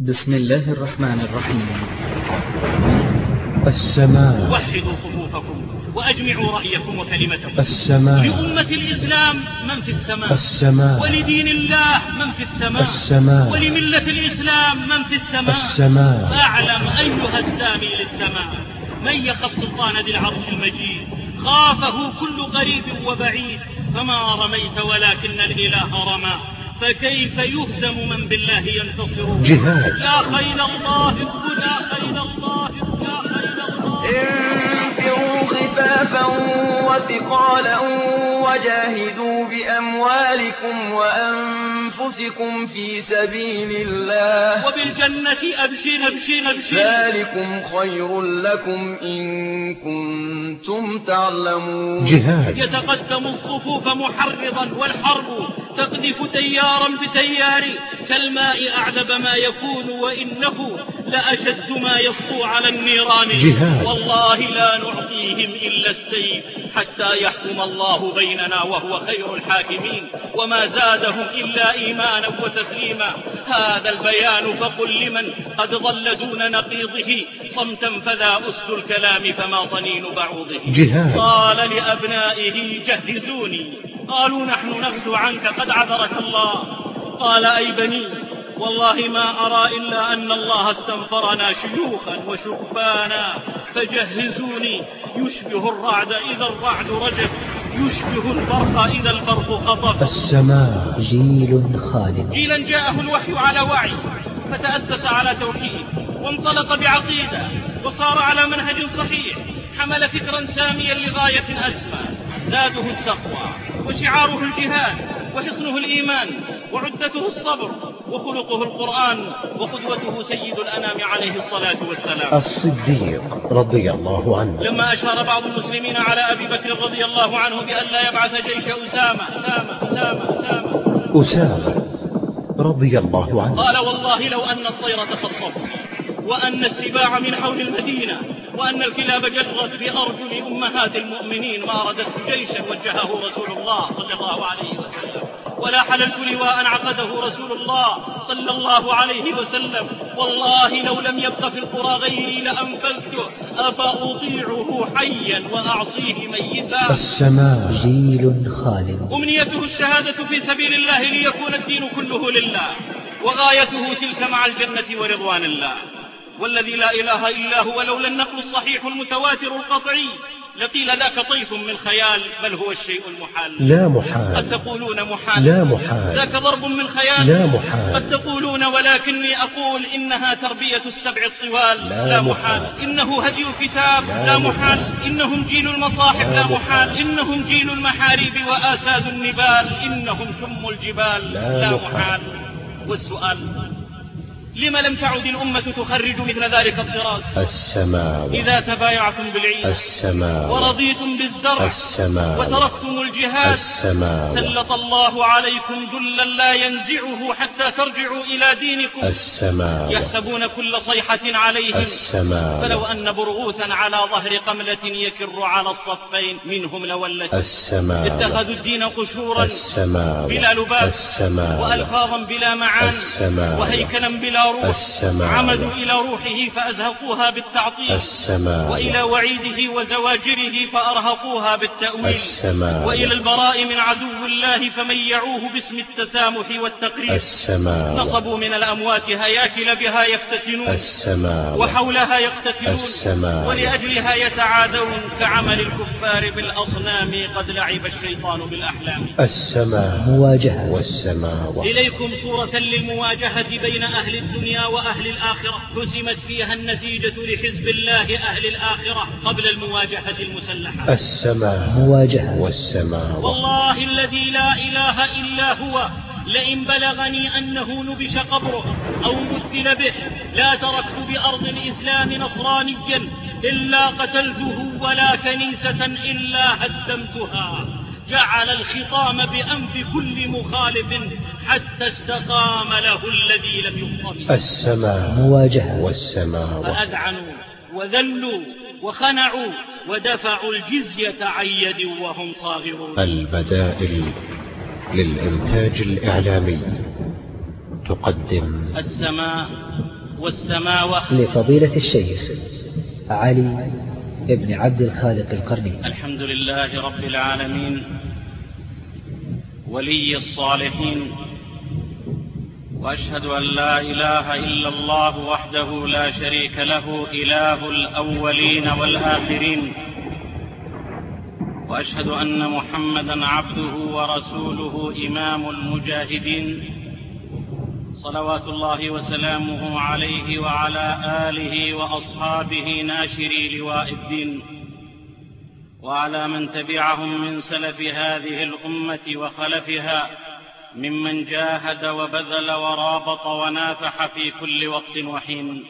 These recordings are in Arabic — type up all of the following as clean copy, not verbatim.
بسم الله الرحمن الرحيم. السماء. وحدوا صفوفكم وأجمعوا رأيكم وكلمتكم. السماء. لأمة الإسلام من في السماء. السماء. ولدين الله من في السماء. السماء. ولملة الإسلام من في السماء. السماء. فاعلم أيها السامي للسماء من يخف سلطان ذي العرش المجيد، خافه كل قريب وبعيد، فما رميت ولكن الإله رمى، فكيف يهزم من بالله ينتصر. جهاد. يا خيل الله اثبت، يا خيل الله اثبت، يا خيل الله. انفروا خفافا وثقالا وجاهدوا بأموالكم وأنفسكم في سبيل الله، وبالجنة أبشر أبشر أبشر. ذلكم خير لكم إن كنتم تعلمون. جهاد. يتقدم الصفوف محرضا والحرب تقذف تيارا بتيار، كالماء أعذب ما يكون وإنه لأشد ما يسطو على النيران. جهاد. والله لا نعطيهم إلا السيف حتى يحكم الله بيننا وهو خير الحاكمين، وما زادهم إلا إيمانا وتسليما. هذا البيان فقل لمن قد ضل دون نقيضه صمتا، فذا أسد الكلام فما طنين بعوضه. جهاد. قال لأبنائه جهزوني، قالوا نحن نغزو عنك قد عذرك الله. قال أي بني والله ما أرى إلا أن الله استنفرنا شيوخا وشربانا، فجهزوني. يشبه الرعد إذا الرعد رجف، يشبه البرق إذا البرق خطف. السماء. جيل خالد. جيلا جاءه الوحي على وعي فتأسس على توحيد، وانطلق بعقيدة وصار على منهج صحيح، حمل فكرا ساميا لغاية أسمى، زاده التقوى وشعاره الجهاد وحصنه الإيمان وعدته الصبر وخلقه القرآن وقدوته سيد الأنام عليه الصلاة والسلام الصديق رضي الله عنه. لما أشار بعض المسلمين على أبي بكر رضي الله عنه بأن لا يبعث جيش أسامة رضي الله عنه، قال والله لو أن الطير تخطف، وأن السباع من حول المدينة، وأن الكلاب جرت بأرجل أمهات المؤمنين ما رددت جيشا وجهه رسول الله صلى الله عليه وسلم، ولا حللت لواء عقده رسول الله صلى الله عليه وسلم. والله لو لم يبق في القرى غيري لأنفذته، أفأطيعه حيا وأعصيه ميتا. السماء. جيل خالد. أمنيته الشهادة في سبيل الله ليكون الدين كله لله، وغايته تلك مع الجنة ورضوان الله. والذي لا إله إلا هو لولا النقل الصحيح المتواتر القطعي لقيل ذاك طيف من خيال، بل هو الشيء المحال. لا محال. قد تقولون محال. لا محال. ذاك ضرب من خيال. لا محال. قد تقولون ولكني أقول إنها تربية السبع الطوال. لا محال. إنه هدي الكتاب. لا محال. إنهم جيل المصاحف. لا محال. إنهم جيل المحاريب وآساد النبال. إنهم شم الجبال. لا محال. والسؤال لما لم تعد الأمة تخرج مثل ذلك الطراز؟ السماء. إذا تبايعتم بالعيد السماء. ورضيتم بالزرع السماء. وتركتم الجهاد السماء. سلط الله عليكم ذلا لا ينزعه حتى ترجعوا إلى دينكم. السماء. يحسبون كل صيحة عليهم. السماء. فلو أن برغوثا على ظهر قملة يكر على الصفين منهم لولت. السماء. اتخذوا الدين قشورا. السماء. بلا لباس. السماء. وألفاظا بلا معان. السماء. وهيكلا بلا روح. السماء. عمدوا إلى روحه فأزهقوها بالتعطيل. السماء. وإلى وعيده وزواجره فأرهقوها بالتأويل. السماء. وإلى البراء من عدو الله فميعوه باسم التسامح والتقريب. السماء. نصبوا من الأموات هياكل بها يفتتنون. السماء. وحولها يقتتلون. السماء. ولأجلها يتعادون كعمل الكفار بالأصنام. قد لعب الشيطان بالأحلام. السماء. مواجهة. والسماء. إليكم صورة للمواجهة بين أهل الدنيا وأهل الآخرة، حسمت فيها النتيجة لحزب الله أهل الآخرة قبل المواجهة المسلحة. السماء. مواجهة. والسماء. والله الذي لا إله إلا هو لئن بلغني أنه نبش قبره أو مثل به لا تركت بأرض الإسلام نصرانيا إلا قتلته ولا كنيسة إلا هدمتها. جعل الخطام بأنف كل مخالف حتى استقام له الذي لم يخطم. السماء. مواجهة. والسماء. فأذعنوا وذلوا وخنعوا ودفعوا الجزية عن يد وهم صاغرون. البدائل للإنتاج الإعلامي تقدم السماء والسماوة. لفضيلة الشيخ علي بن عبد الخالق القرني. الحمد لله رب العالمين ولي الصالحين، وأشهد أن لا إله إلا الله وحده لا شريك له إله الأولين والآخرين، وأشهد أن محمدا عبده ورسوله إمام المجاهدين، صلوات الله وسلامه عليه وعلى آله وأصحابه ناشري لواء الدين، وعلى من تبعهم من سلف هذه الأمة وخلفها ممن جاهد وبذل ورابط ونافح في كل وقت وحين.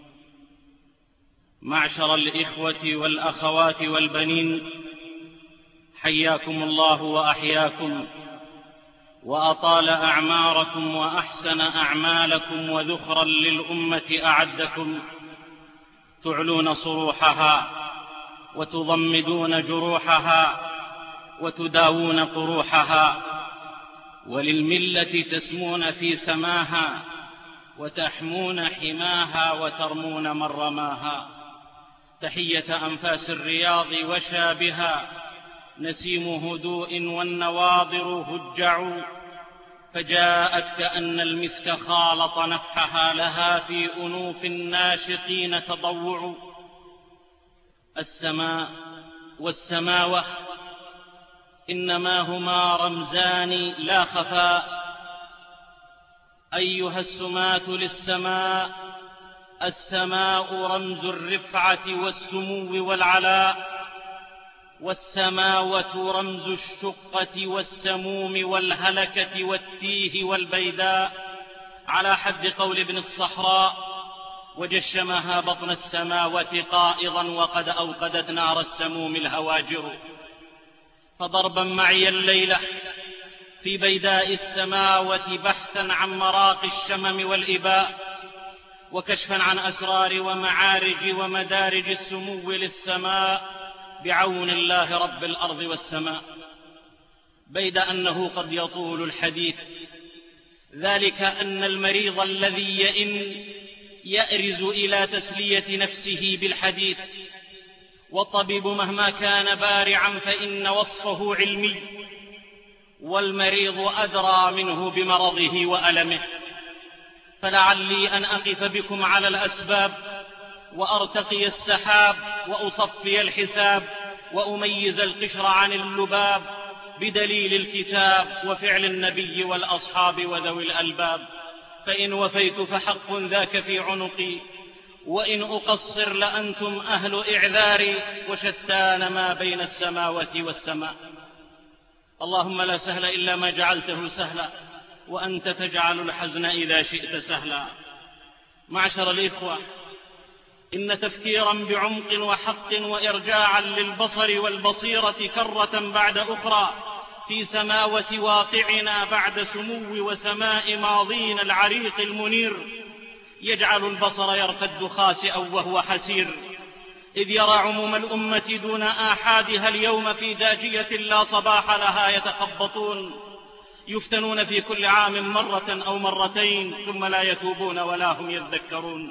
معشر الإخوة والأخوات والبنين، حياكم الله وأحياكم وأطال أعماركم وأحسن أعمالكم، وذخرا للأمة أعدكم، تعلون صروحها وتضمدون جروحها وتداوون قروحها، وللملة تسمون في سماها وتحمون حماها وترمون من رماها. تحية أنفاس الرياض وشابها، نسيم هدوء والنواضر هجع، فجاءت كأن المسك خالط نفحها، لها في أنوف الناشطين تضوع. السماء والسماوة إنما هما رمزان لا خفاء. أيها السماة للسماء، السماء رمز الرفعة والسمو والعلاء، والسماوة رمز الشقة والسموم والهلكة والتيه والبيداء، على حد قول ابن الصحراء: وجشمها بطن السماوة قائضا وقد أوقدت نار السموم الهواجر. فضربا معي الليلة في بيداء السماوة بحثا عن مراقي الشمم والإباء، وكشفا عن أسرار ومعارج ومدارج السمو للسماء بعون الله رب الأرض والسماء. بيد أنه قد يطول الحديث، ذلك أن المريض الذي يأرز إلى تسلية نفسه بالحديث، والطبيب مهما كان بارعا فإن وصفه علمي، والمريض أدرى منه بمرضه وألمه. فلعلي أن أقف بكم على الأسباب وأرتقي السحاب وأصفي الحساب وأميز القشر عن اللباب بدليل الكتاب وفعل النبي والأصحاب وذوي الألباب. فإن وفيت فحق ذاك في عنقي، وإن أقصر لأنتم أهل إعذاري، وشتان ما بين السماوات والسماء. اللهم لا سهل إلا ما جعلته سهلا، وأنت تجعل الحزن إذا شئت سهلا. معشر الإخوة، إن تفكيرا بعمق وحق وإرجاعا للبصر والبصيرة كرة بعد أخرى في سماوة واقعنا بعد سمو وسماء ماضينا العريق المنير، يجعل البصر يرتد خاسئا وهو حسير، إذ يرى عموم الأمة دون آحادها اليوم في داجية لا صباح لها يتخبطون، يفتنون في كل عام مرة أو مرتين، ثم لا يتوبون ولا هم يذكرون.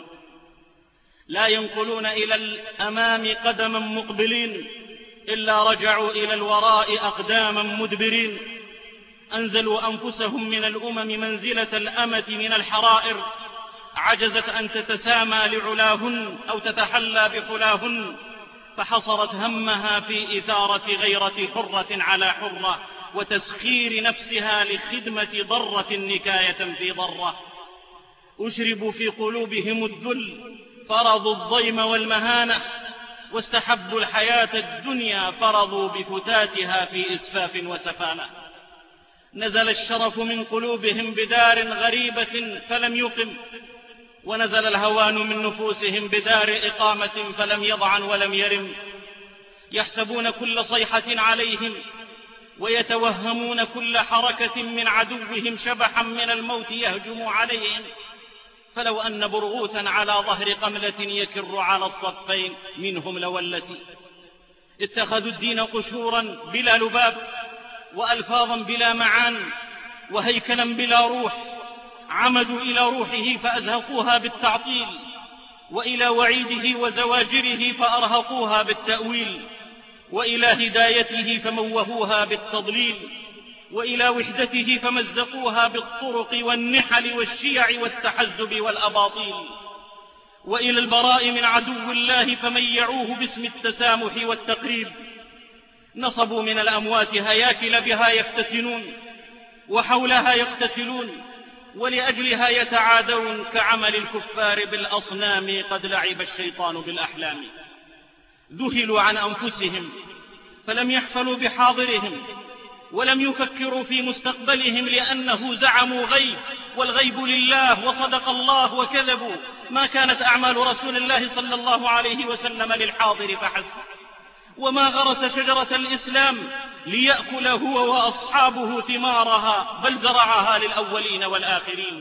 لا ينقلون إلى الأمام قدما مقبلين، إلا رجعوا إلى الوراء أقداما مدبرين. أنزلوا أنفسهم من الأمم منزلة الأمة من الحرائر، عجزت أن تتسامى لعلاهن أو تتحلى بحلاهن، فحصرت همها في إثارة غيرة حرة على حرة، وتسخير نفسها لخدمة ضرة نكاية في ضرة. أشربوا في قلوبهم الذل، فرضوا الضيم والمهانة، واستحبوا الحياة الدنيا، فرضوا بفتاتها في إسفاف وسفانة. نزل الشرف من قلوبهم بدار غريبة فلم يقم، ونزل الهوان من نفوسهم بدار إقامة فلم يضعن ولم يرم. يحسبون كل صيحة عليهم، ويتوهمون كل حركة من عدوهم شبحا من الموت يهجم عليهم. فلو أن برغوثا على ظهر قملة يكر على الصفين منهم لولتي. اتخذوا الدين قشورا بلا لباب، وألفاظا بلا معان، وهيكلا بلا روح، عمدوا إلى روحه فأزهقوها بالتعطيل، وإلى وعيده وزواجره فأرهقوها بالتأويل، وإلى هدايته فموهوها بالتضليل، وإلى وحدته فمزقوها بالطرق والنحل والشيع والتحزب والأباطيل، وإلى البراء من عدو الله فميعوه باسم التسامح والتقريب. نصبوا من الأموات هياكل بها يفتتنون، وحولها يقتتلون، ولأجلها يتعادون كعمل الكفار بالأصنام. قد لعب الشيطان بالأحلام. ذهلوا عن أنفسهم فلم يحفلوا بحاضرهم، ولم يفكروا في مستقبلهم، لأنه زعموا غيب، والغيب لله، وصدق الله وكذبوا. ما كانت أعمال رسول الله صلى الله عليه وسلم للحاضر فحسب، وما غرس شجرة الإسلام ليأكل هو وأصحابه ثمارها، بل زرعها للأولين والآخرين.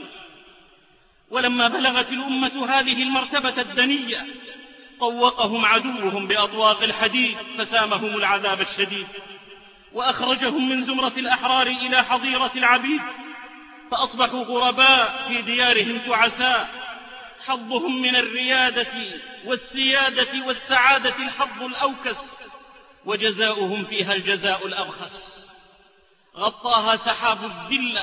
ولما بلغت الأمة هذه المرتبة الدنية طوقهم عدوهم بأطواق الحديد، فسامهم العذاب الشديد، وأخرجهم من زمرة الأحرار إلى حظيرة العبيد، فأصبحوا غرباء في ديارهم تعساء. حظهم من الريادة والسيادة والسعادة الحظ الأوكس، وجزاؤهم فيها الجزاء الأبخس. غطاها سحاب الذلة،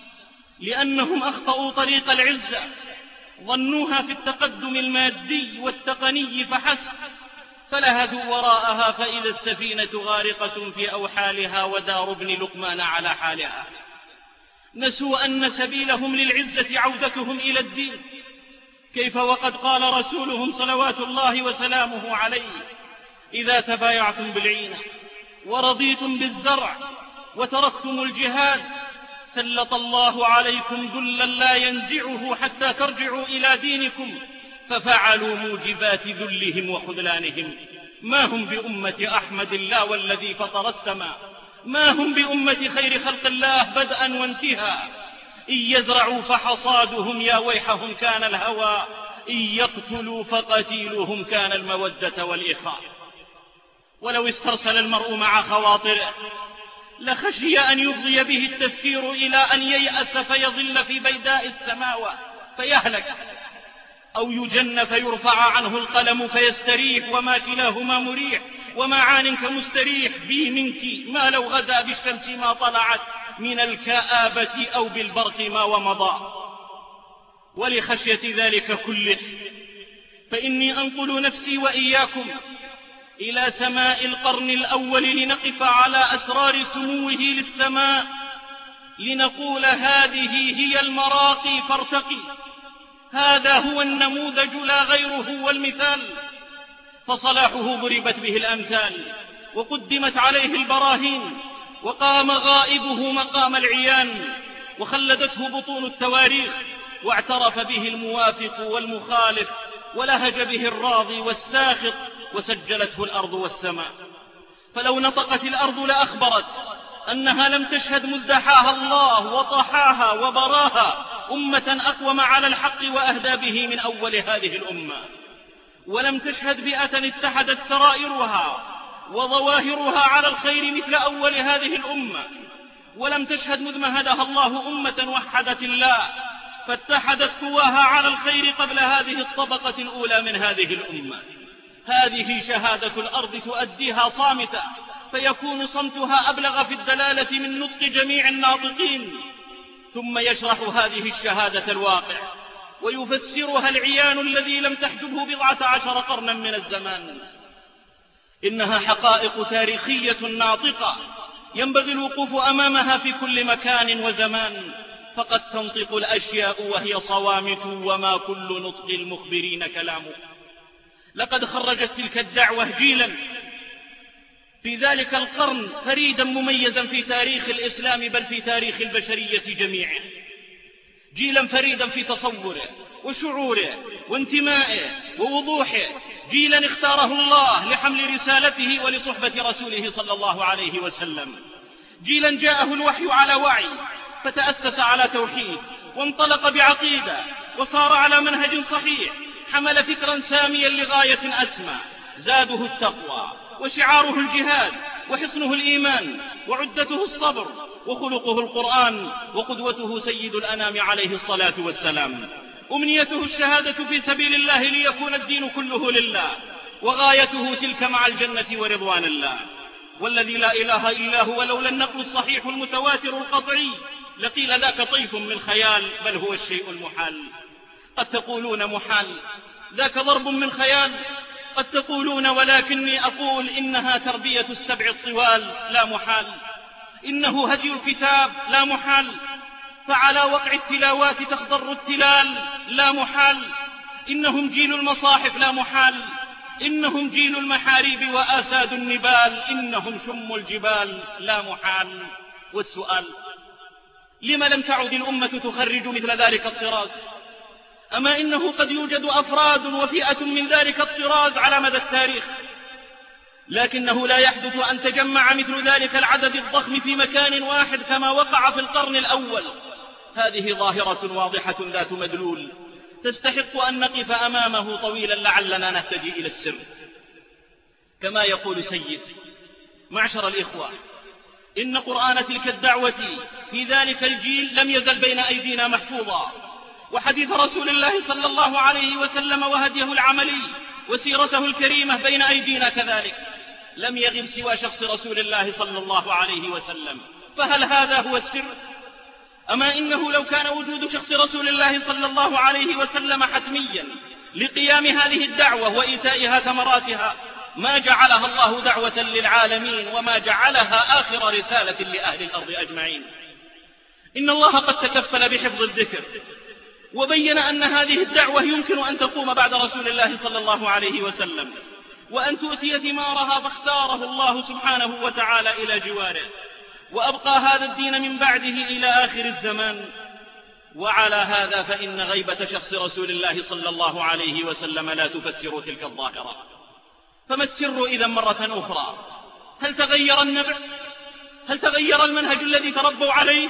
لأنهم أخطأوا طريق العزة، ظنوها في التقدم المادي والتقني فحسب، فلهدوا وراءها فإذا السفينة غارقة في أوحالها، ودار ابن لقمان على حالها. نسوا أن سبيلهم للعزة عودتهم إلى الدين. كيف وقد قال رسولهم صلوات الله وسلامه عليه: إذا تبايعتم بالعينة ورضيتم بالزرع وتركتم الجهاد سلط الله عليكم ذلا لا ينزعه حتى ترجعوا إلى دينكم. ففعلوا موجبات ذلهم وخذلانهم. ما هم بأمة أحمد الله والذي فطر السماء، ما هم بأمة خير خلق الله بدءا وانتهاء. إن يزرعوا فحصادهم يا ويحهم كان الهوى، إن يقتلوا فقتيلهم كان المودة والإخاء. ولو استرسل المرء مع خواطره لخشي أن يفضي به التفكير إلى أن ييأس فيظل في بيداء السماوات فيهلك، أو يجن فيرفع عنه القلم فيستريح، وما كلاهما مريح. ومعان كمستريح بي منك، ما لو غدا بالشمس ما طلعت من الكآبة، أو بالبرق ما ومضى. ولخشية ذلك كله فإني أنقل نفسي وإياكم إلى سماء القرن الأول، لنقف على أسرار سموه للسماء، لنقول هذه هي المراقي فارتقي. هذا هو النموذج لا غيره والمثال. فصلاحه ضربت به الأمثال، وقدمت عليه البراهين، وقام غائبه مقام العيان، وخلدته بطون التواريخ، واعترف به الموافق والمخالف، ولهج به الراضي والساخط، وسجلته الأرض والسماء. فلو نطقت الأرض لأخبرت أنها لم تشهد مذ دحاها الله وطحاها وبراها أمة أقوم على الحق وأهدى به من أول هذه الأمة. ولم تشهد بيئة اتحدت سرائرها وظواهرها على الخير مثل أول هذه الأمة. ولم تشهد مذ مهدها الله أمة وحدت الله فاتحدت قواها على الخير قبل هذه الطبقة الأولى من هذه الأمة. هذه شهادة الأرض تؤديها صامتة، فيكون صمتها أبلغ في الدلالة من نطق جميع الناطقين. ثم يشرح هذه الشهادة الواقع، ويفسرها العيان الذي لم تحجبه 14 قرنا من الزمان. إنها حقائق تاريخية ناطقة ينبغي الوقوف أمامها في كل مكان وزمان، فقد تنطق الأشياء وهي صوامت، وما كل نطق المخبرين كلامه. لقد خرجت تلك الدعوة جيلا في ذلك القرن فريدا مميزا في تاريخ الإسلام، بل في تاريخ البشرية جميعه. جيلا فريدا في تصوره وشعوره وانتمائه ووضوحه. جيلا اختاره الله لحمل رسالته ولصحبة رسوله صلى الله عليه وسلم. جيلا جاءه الوحي على وعي فتأسس على توحيد، وانطلق بعقيدة، وصار على منهج صحيح. حمل فكرا ساميا لغاية أسمى، زاده التقوى، وشعاره الجهاد، وحصنه الإيمان، وعدته الصبر، وخلقه القرآن، وقدوته سيد الأنام عليه الصلاة والسلام. أمنيته الشهادة في سبيل الله ليكون الدين كله لله، وغايته تلك مع الجنة ورضوان الله. والذي لا إله إلا هو لولا النقل الصحيح المتواتر القطعي لقيل ذاك طيف من خيال، بل هو الشيء المحال. قد تقولون محال، ذاك ضرب من خيال. قد تقولون ولكني أقول إنها تربية السبع الطوال، لا محال. إنه هدي الكتاب، لا محال. فعلى وقع التلاوات تخضر التلال، لا محال. إنهم جيل المصاحف، لا محال. إنهم جيل المحاريب وآساد النبال، إنهم شم الجبال، لا محال. والسؤال: لما لم تعد الأمة تخرج مثل ذلك الطراز؟ أما إنه قد يوجد أفراد وفئة من ذلك الطراز على مدى التاريخ، لكنه لا يحدث أن تجمع مثل ذلك العدد الضخم في مكان واحد كما وقع في القرن الأول. هذه ظاهرة واضحة ذات مدلول تستحق أن نقف أمامه طويلا لعلنا نهتدي إلى السر. كما يقول سيد: معشر الإخوة، إن قرآن تلك الدعوة في ذلك الجيل لم يزل بين أيدينا محفوظا، وحديث رسول الله صلى الله عليه وسلم وهديه العملي وسيرته الكريمة بين أيدينا كذلك، لم يغب سوى شخص رسول الله صلى الله عليه وسلم. فهل هذا هو السر؟ أما إنه لو كان وجود شخص رسول الله صلى الله عليه وسلم حتميا لقيام هذه الدعوة وإيتائها ثمراتها ما جعلها الله دعوة للعالمين، وما جعلها آخر رسالة لأهل الأرض أجمعين. إن الله قد تكفل بحفظ الذكر، وبين أن هذه الدعوة يمكن أن تقوم بعد رسول الله صلى الله عليه وسلم، وأن تؤتي ثمارها، فاختاره الله سبحانه وتعالى إلى جواره، وأبقى هذا الدين من بعده إلى آخر الزمان. وعلى هذا فإن غيبة شخص رسول الله صلى الله عليه وسلم لا تفسر تلك الظاهرة. فما السر إذا مرة أخرى؟ هل تغير النبع؟ هل تغير المنهج الذي تربوا عليه؟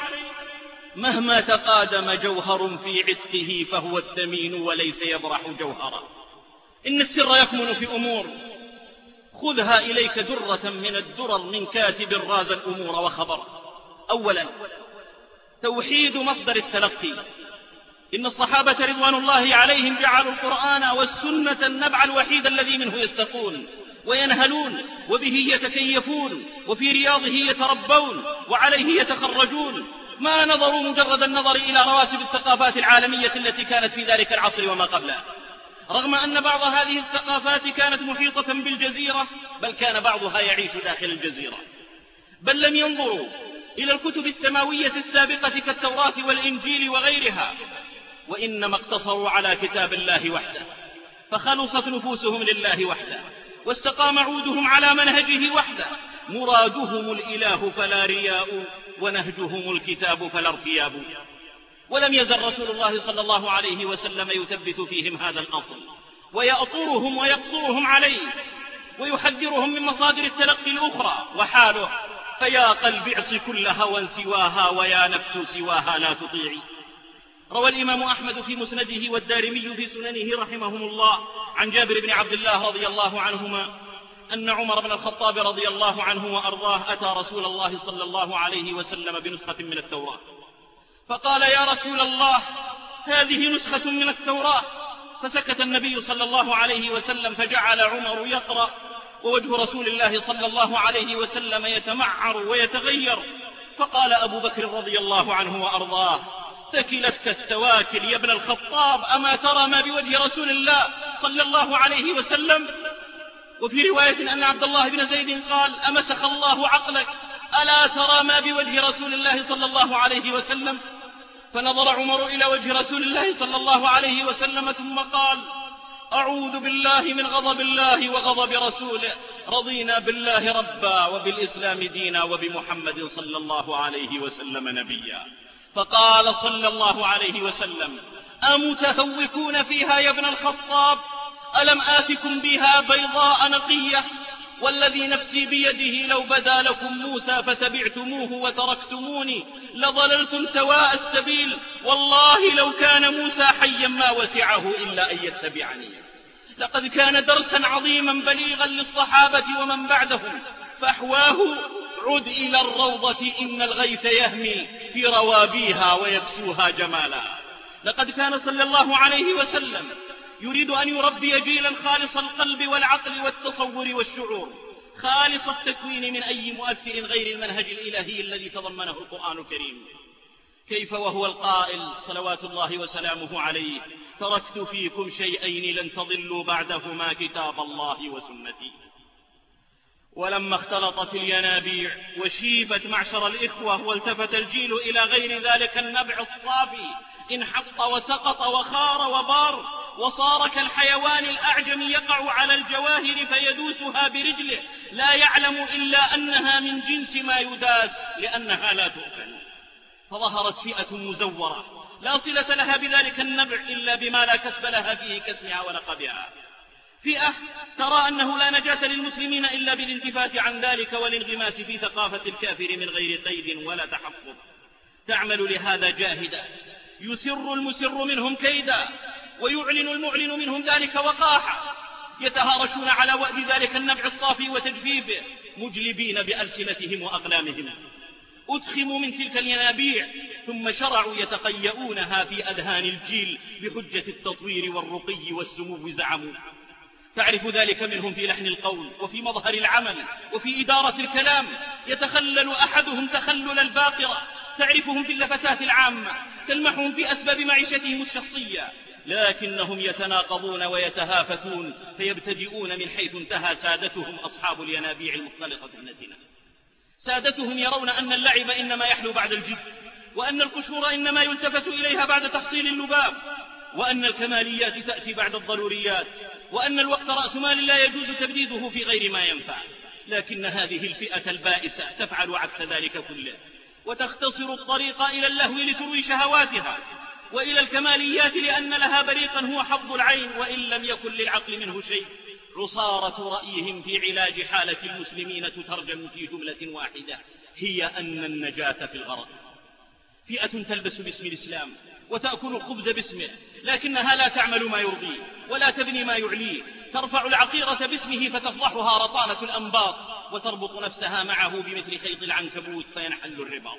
مهما تقادم جوهر في عتقه فهو الثمين وليس يبرح جوهرا. إن السر يكمن في أمور، خذها إليك درة من الدرر من كاتب راز الأمور وخبر. أولا، توحيد مصدر التلقي. إن الصحابة رضوان الله عليهم جعلوا القرآن والسنة النبع الوحيد الذي منه يستقون وينهلون، وبه يتكيفون، وفي رياضه يتربون، وعليه يتخرجون. ما نظروا مجرد النظر إلى رواسب الثقافات العالمية التي كانت في ذلك العصر وما قبله، رغم أن بعض هذه الثقافات كانت محيطة بالجزيرة، بل كان بعضها يعيش داخل الجزيرة. بل لم ينظروا إلى الكتب السماوية السابقة كالتوراة والإنجيل وغيرها، وإنما اقتصروا على كتاب الله وحده، فخلصت نفوسهم لله وحده، واستقام عودهم على منهجه وحده. مرادهم الإله فلا رياء، ونهجهم الكتاب فلا ارتياب. ولم يزل رسول الله صلى الله عليه وسلم يثبت فيهم هذا الأصل، ويأطرهم ويقصرهم عليه، ويحذرهم من مصادر التلقي الأخرى. وحاله: فيا قلب اعص كل هوى سواها، ويا نفس سواها لا تطيعي. روى الإمام أحمد في مسنده والدارمي في سننه رحمهم الله عن جابر بن عبد الله رضي الله عنهما أن عمر بن الخطاب رضي الله عنه وأرضاه أتى رسول الله صلى الله عليه وسلم بنسخة من التوراة، فقال: يا رسول الله، هذه نسخة من التوراة. فسكت النبي صلى الله عليه وسلم، فجعل عمر يقرأ، ووجه رسول الله صلى الله عليه وسلم يتمعر ويتغير. فقال أبو بكر رضي الله عنه وأرضاه: ثكلتك التواكل يا ابن الخطاب، أما ترى ما بوجه رسول الله صلى الله عليه وسلم؟ وفي رواية أن عبد الله بن زيد قال: أمسخ الله عقلك، ألا ترى ما بوجه رسول الله صلى الله عليه وسلم؟ فنظر عمر إلى وجه رسول الله صلى الله عليه وسلم ثم قال: أعوذ بالله من غضب الله وغضب رسوله، رضينا بالله ربا وبالإسلام دينا وبمحمد صلى الله عليه وسلم نبيا. فقال صلى الله عليه وسلم: أمتهوكون فيها يا ابن الخطاب؟ ألم آتكم بها بيضاء نقية؟ والذي نفسي بيده لو بدا لكم موسى فتبعتموه وتركتموني لضللتم سواء السبيل، والله لو كان موسى حيا ما وسعه إلا أن يتبعني. لقد كان درسا عظيما بليغا للصحابة ومن بعدهم، فأحواه عد إلى الروضة إن الغيث يهمي في روابيها ويكسوها جمالا. لقد كان صلى الله عليه وسلم يريد أن يربي جيلا خالص القلب والعقل والتصور والشعور، خالص التكوين من أي مؤثر غير المنهج الإلهي الذي تضمنه القرآن الكريم. كيف وهو القائل صلوات الله وسلامه عليه: تركت فيكم شيئين لن تضلوا بعدهما كتاب الله وسنتي. ولما اختلطت الينابيع وشيبت معشر الإخوة والتفت الجيل إلى غير ذلك النبع الصافي، انحط وسقط وخار وبار، وصار كالحيوان الأعجم يقع على الجواهر فيدوسها برجله، لا يعلم إلا أنها من جنس ما يداس لأنها لا تؤكل. فظهرت فئة مزورة لا صلة لها بذلك النبع إلا بما لا كسب لها فيه كاسمها ولقبها، فئة ترى أنه لا نجاة للمسلمين إلا بالانتفاث عن ذلك والانغماس في ثقافة الكافر من غير قيد ولا تحفظ، تعمل لهذا جاهدا، يسر المسر منهم كيدا ويعلن المعلن منهم ذلك وقاحا، يتهارشون على وأد ذلك النبع الصافي وتجفيفه، مجلبين بألسنتهم وأقلامهم. أدخموا من تلك الينابيع ثم شرعوا يتقيؤونها في أذهان الجيل بحجة التطوير والرقي والسمو زعموا. تعرف ذلك منهم في لحن القول وفي مظهر العمل وفي إدارة الكلام، يتخلل أحدهم تخلل الباقرة، تعرفهم في اللفتات العامة، تلمحهم في أسباب معيشتهم الشخصية، لكنهم يتناقضون ويتهافتون فيبتدئون من حيث انتهى سادتهم أصحاب الينابيع المختلطة النتنة. سادتهم يرون أن اللعب إنما يحلو بعد الجد، وأن القشور إنما يلتفت إليها بعد تحصيل اللباب، وأن الكماليات تأتي بعد الضروريات، وأن الوقت رأس مال لا يجوز تبديده في غير ما ينفع. لكن هذه الفئة البائسة تفعل عكس ذلك كله، وتختصر الطريق إلى اللهو لتروي شهواتها، وإلى الكماليات لأن لها بريقا هو حظ العين وإن لم يكن للعقل منه شيء. عصارة رأيهم في علاج حالة المسلمين تترجم في جملة واحدة، هي أن النجاة في الغرض. فئة تلبس باسم الإسلام وتأكل الخبز باسمه، لكنها لا تعمل ما يرضيه ولا تبني ما يعليه، ترفع العقيرة باسمه فتفضحها رطانة الأنباط، وتربط نفسها معه بمثل خيط العنكبوت فينحل الرباط.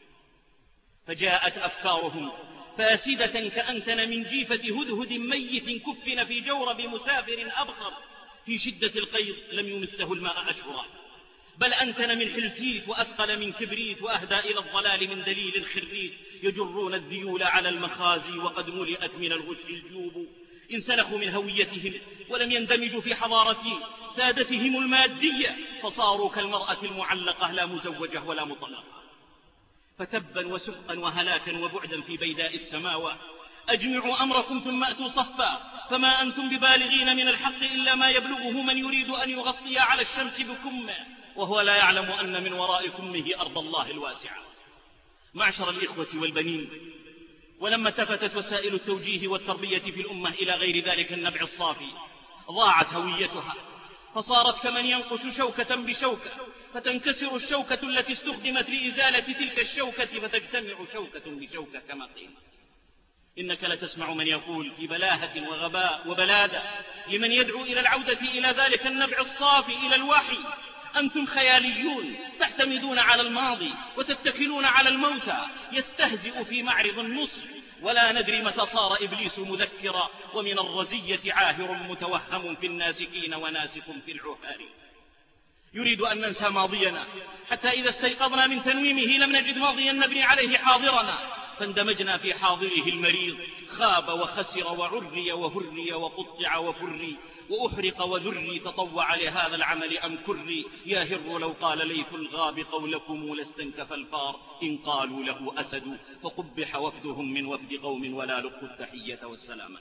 فجاءت أفكارهم فاسدة كأنتن من جيفة هدهد ميت كفن في جورب مسافر أبخر، في شدة القيض لم يمسه الماء أشهرا، بل أنتن من حلتيت وأثقل من كبريت، وأهدى إلى الضلال من دليل خريت، يجرون الذيول على المخازي وقد ملئت من الغش الجوب. انسلخوا من هويتهم ولم يندمجوا في حضارة سادتهم المادية، فصاروا كالمرأة المعلقة لا مزوجة ولا مطلقة. فتبا وسقا وهلاكا وبعدا في بيداء السماوات. أجمعوا أمركم ثم أتوا صفا، فما أنتم ببالغين من الحق إلا ما يبلغه من يريد أن يغطي على الشمس بكمه، وهو لا يعلم أن من وراء كمه أرض الله الواسعة. معشر الإخوة والبنين، ولما التفتت وسائل التوجيه والتربية في الأمة إلى غير ذلك النبع الصافي، ضاعت هويتها، فصارت كمن ينقش شوكة بشوكة، فتنكسر الشوكة التي استخدمت لإزالة تلك الشوكة، فتجتمع شوكة بشوكة كما قيل. إنك لتسمع من يقول في بلاهة وغباء وبلادة لمن يدعو إلى العودة إلى ذلك النبع الصافي، إلى الوحي: أنتم خياليون تعتمدون على الماضي وتتكلون على الموتى. يستهزئ في معرض النصر، ولا ندري متى صار إبليس مذكرا، ومن الرزية عاهر متوهم في الناسكين وناسك في العهار. يريد أن ننسى ماضينا حتى إذا استيقظنا من تنويمه لم نجد ماضيا نبني عليه حاضرنا، فاندمجنا في حاضره المريض، خاب وخسر وعري وهري وقطع وفري وأحرق وذري، تطوع لهذا العمل أم كري. يا هر لو قال ليث الغاب قولكم لاستنكف الفار، إن قالوا له أسد فقبح وفدهم من وفد قوم ولا لقوا التحية والسلامة.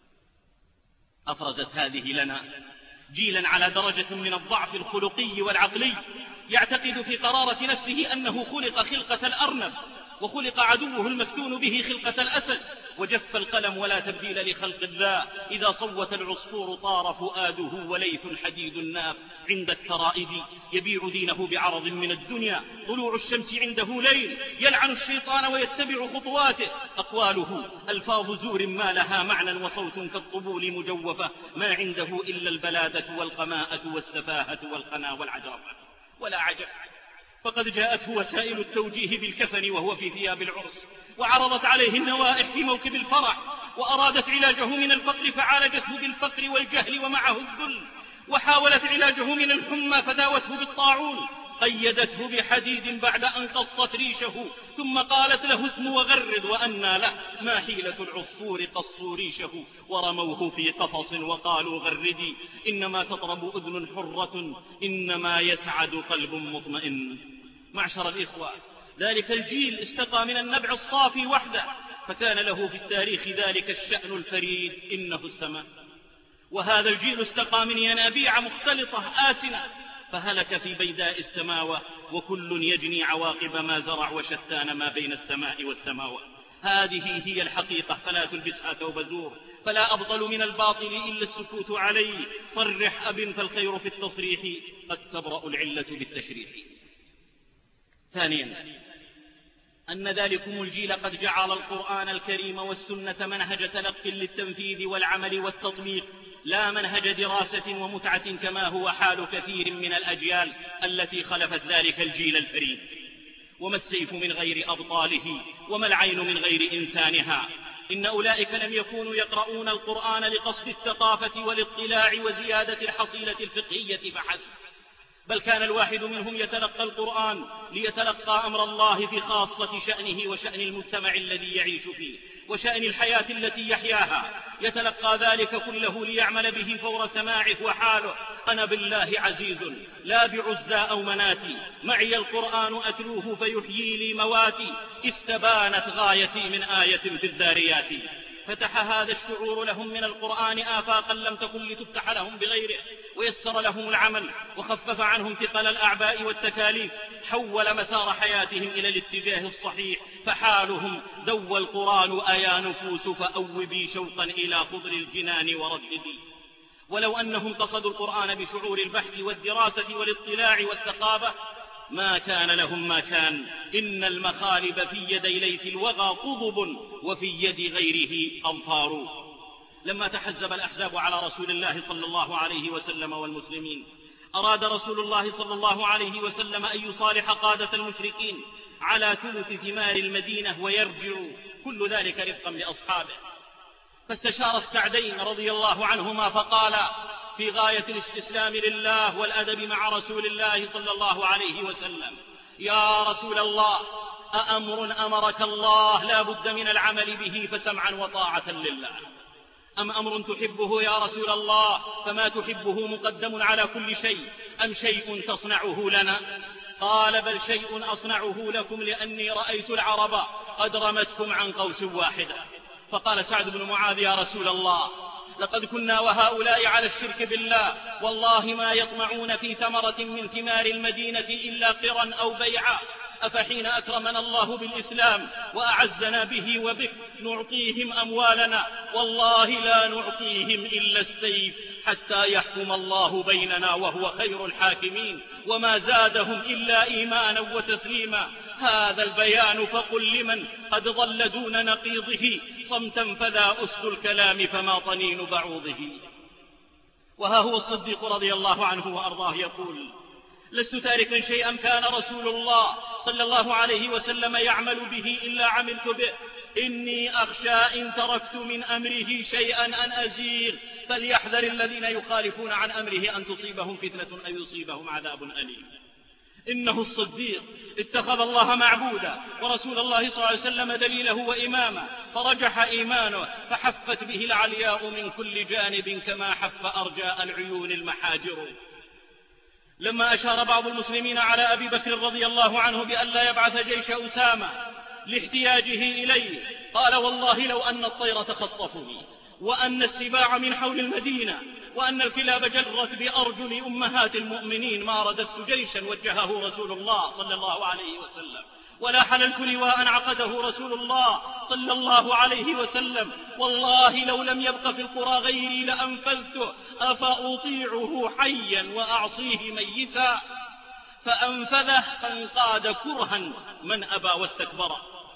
أفرزت هذه لنا جيلا على درجة من الضعف الخلقي والعقلي، يعتقد في قرارة نفسه أنه خلق خلقة الأرنب، وخلق عدوه المفتون به خلقة الأسد، وجف القلم ولا تبديل لخلق الله. إذا صوت العصفور طار فؤاده، وليث حديد الناب عند الترائد، يبيع دينه بعرض من الدنيا. طلوع الشمس عنده ليل، يلعن الشيطان ويتبع خطواته. أقواله ألفاظ زور ما لها معنى، وصوت كالطبول مجوفة، ما عنده إلا البلادة والقماءة والسفاهة والقنا والعجرفة. ولا عجب فقد جاءته وسائل التوجيه بالكفن وهو في ثياب العرس، وعرضت عليه النوائح في موكب الفرح، وأرادت علاجه من الفقر فعالجته بالفقر والجهل ومعه الذل، وحاولت علاجه من الحمى فداوته بالطاعون، قيدته بحديد بعد أن قصت ريشه، ثم قالت له اسم وغرد وأنى له، ما حيلة العصفور قصوا ريشه، ورموه في قفص وقالوا غردي، إنما تطرب أذن حرة، إنما يسعد قلب مطمئن. معشر الإخوة، ذلك الجيل استقى من النبع الصافي وحده، فكان له في التاريخ ذلك الشأن الفريد، إنه السماء. وهذا الجيل استقى من ينابيع مختلطة آسنة، فهلك في بيداء السماوة، وكل يجني عواقب ما زرع، وشتان ما بين السماء والسماوات. هذه هي الحقيقة، فلا تلبسها ثوب زور، فلا أبطل من الباطل إلا السكوت عليه، صرح أب فالخير في التصريح، قد تبرأ العلة بالتشريح. ثانيا، أن ذلكم الجيل قد جعل القرآن الكريم والسنة منهج تلقي للتنفيذ والعمل والتطبيق، لا منهج دراسة ومتعة كما هو حال كثير من الأجيال التي خلفت ذلك الجيل الفريد. وما السيف من غير أبطاله، وما العين من غير إنسانها. إن أولئك لم يكونوا يقرؤون القرآن لقصد الثقافة والاطلاع وزيادة الحصيلة الفقهية فحسب، بل كان الواحد منهم يتلقى القرآن ليتلقى أمر الله في خاصة شأنه وشأن المجتمع الذي يعيش فيه وشأن الحياة التي يحياها، يتلقى ذلك كله ليعمل به فور سماعه وحاله. أنا بالله عزيز لا بعزى أو مناتي، معي القرآن أتلوه فيحيي لي مواتي، استبانت غايتي من آية في الذاريات. فتح هذا الشعور لهم من القرآن آفاقا لم تكن لتفتح لهم بغيره، ويسر لهم العمل، وخفف عنهم ثقل الأعباء والتكاليف، حول مسار حياتهم إلى الاتجاه الصحيح. فحالهم دوى القرآن أيا نفوس فأوبي شوقا إلى خضر الجنان ورددي. ولو أنهم قصدوا القرآن بشعور البحث والدراسة والاطلاع والثقافة ما كان لهم ما كان. إن المخالب في يدي ليث الوغى قضب، وفي يد غيره أظفار. لما تحزب الأحزاب على رسول الله صلى الله عليه وسلم والمسلمين، أراد رسول الله صلى الله عليه وسلم أن يصالح قادة المشركين على ثلث ثمار المدينة ويرجعوا، كل ذلك رفقا لأصحابه. فاستشار السعدين رضي الله عنهما فقالا في غاية الاستسلام لله والأدب مع رسول الله صلى الله عليه وسلم: يا رسول الله، أأمر أمرك الله لا بد من العمل به فسمعا وطاعة لله، أم أمر تحبه يا رسول الله فما تحبه مقدم على كل شيء، أم شيء تصنعه لنا؟ قال: بل شيء أصنعه لكم، لأني رأيت العرب قد رمتكم عن قوس واحدة. فقال سعد بن معاذ: يا رسول الله، لقد كنا وهؤلاء على الشرك بالله، والله ما يطمعون في ثمرة من ثمار المدينة إلا قرا أو بيعا، أفحين أكرمنا الله بالإسلام وأعزنا به وبك نعطيهم أموالنا؟ والله لا نعطيهم إلا السيف حتى يحكم الله بيننا وهو خير الحاكمين، وما زادهم إلا إيمانا وتسليما. هذا البيان فقل لمن قد ضل دون نقيضه صمتا فذا أسد الكلام فما طنين بعوضه. وها هو الصديق رضي الله عنه وأرضاه يقول: لست تاركا شيئا كان رسول الله صلى الله عليه وسلم يعمل به إلا عملت به، إني أخشى إن تركت من أمره شيئا أن أزيغ، فليحذر الذين يخالفون عن أمره أن تصيبهم فتنة أو يصيبهم عذاب أليم. إنه الصديق اتخذ الله معبودا ورسول الله صلى الله عليه وسلم دليله وإماما، فرجح إيمانه فحفت به العلياء من كل جانب كما حف أرجاء العيون المحاجر. لما أشار بعض المسلمين على أبي بكر رضي الله عنه بأن لا يبعث جيش أسامة لاحتياجه إليه، قال: والله لو أن الطير تخطفني، وأن السباع من حول المدينة، وأن الكلاب جرت بأرجل أمهات المؤمنين ما رددت جيشا وجهه رسول الله صلى الله عليه وسلم، ولا حللت لواء عقده رسول الله صلى الله عليه وسلم. والله لو لم يبق في القرى غيري لأنفذته، أفأطيعه حيا وأعصيه ميتا؟ فأنفذه فانقاد كرها من أبى واستكبر.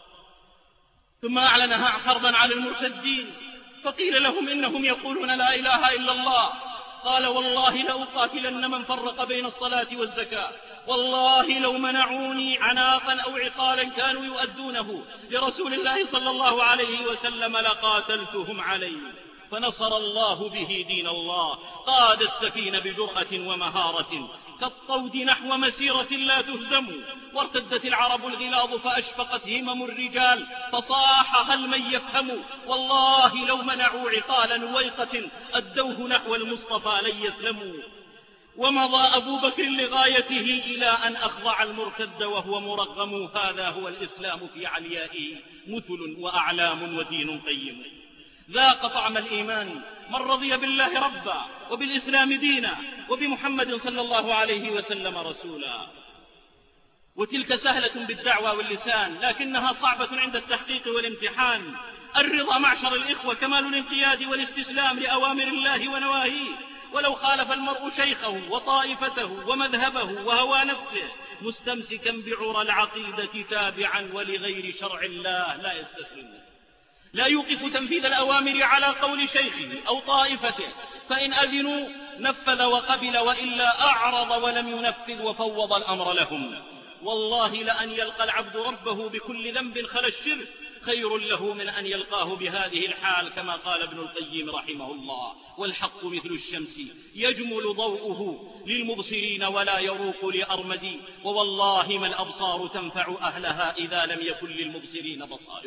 ثم أعلنها حربا على المرتدين، فقيل لهم إنهم يقولون لا إله إلا الله. قال: والله لأقاتلن من فرق بين الصلاة والزكاة والله لو منعوني عناقا أو عقالا كانوا يؤدونه لرسول الله صلى الله عليه وسلم لقاتلتهم عليه. فنصر الله به دين الله، قاد السفينة بجرأة ومهارة كالطود نحو مسيرة لا تهزم. وارتدت العرب الغلاظ فأشفقت همم الرجال، فصاح هل من يفهم. والله لو منعوا عقالا ويقة أدوه نحو المصطفى لن يسلموا. ومضى أبو بكر لغايته إلى أن أخضع المرتد وهو مرغم. هذا هو الإسلام في عليائه، مثل وأعلام ودين قيم. ذاق طعم الإيمان من رضي بالله ربا وبالإسلام دينا وبمحمد صلى الله عليه وسلم رسولا. وتلك سهلة بالدعوى واللسان، لكنها صعبة عند التحقيق والامتحان. الرضا معشر الإخوة كمال الانقياد والاستسلام لأوامر الله ونواهيه، ولو خالف المرء شيخه وطائفته ومذهبه وهوى نفسه مستمسكا بعرى العقيدة تابعا ولغير شرع الله لا يستسلم. لا يوقف تنفيذ الأوامر على قول شيخه أو طائفته، فإن أذنوا نفذ وقبل، وإلا أعرض ولم ينفذ وفوض الأمر لهم. والله لأن يلقى العبد ربه بكل ذنب خلا الشرك خير له من أن يلقاه بهذه الحال، كما قال ابن القيم رحمه الله: والحق مثل الشمس يجمل ضوءه للمبصرين ولا يروق لأرمد، ووالله ما الأبصار تنفع أهلها إذا لم يكن للمبصرين بصائر.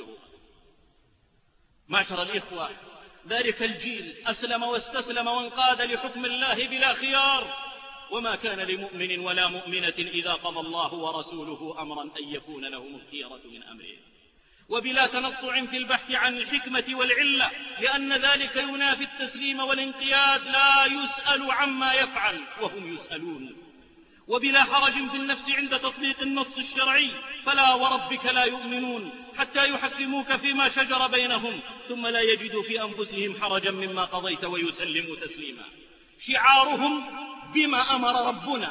معشر الإخوة، ذلك الجيل أسلم واستسلم وانقاد لحكم الله بلا خيار، وما كان لمؤمن ولا مؤمنة إذا قضى الله ورسوله أمرا أن يكون لهم الخيرة من أمره، وبلا تنطع في البحث عن الحكمة والعلة، لأن ذلك ينافي التسليم والانقياد. لا يسأل عما يفعل وهم يسألون. وبلا حرج في النفس عند تطبيق النص الشرعي، فلا وربك لا يؤمنون حتى يحكموك فيما شجر بينهم ثم لا يجدوا في أنفسهم حرجا مما قضيت ويسلموا تسليما. شعارهم بما أمر ربنا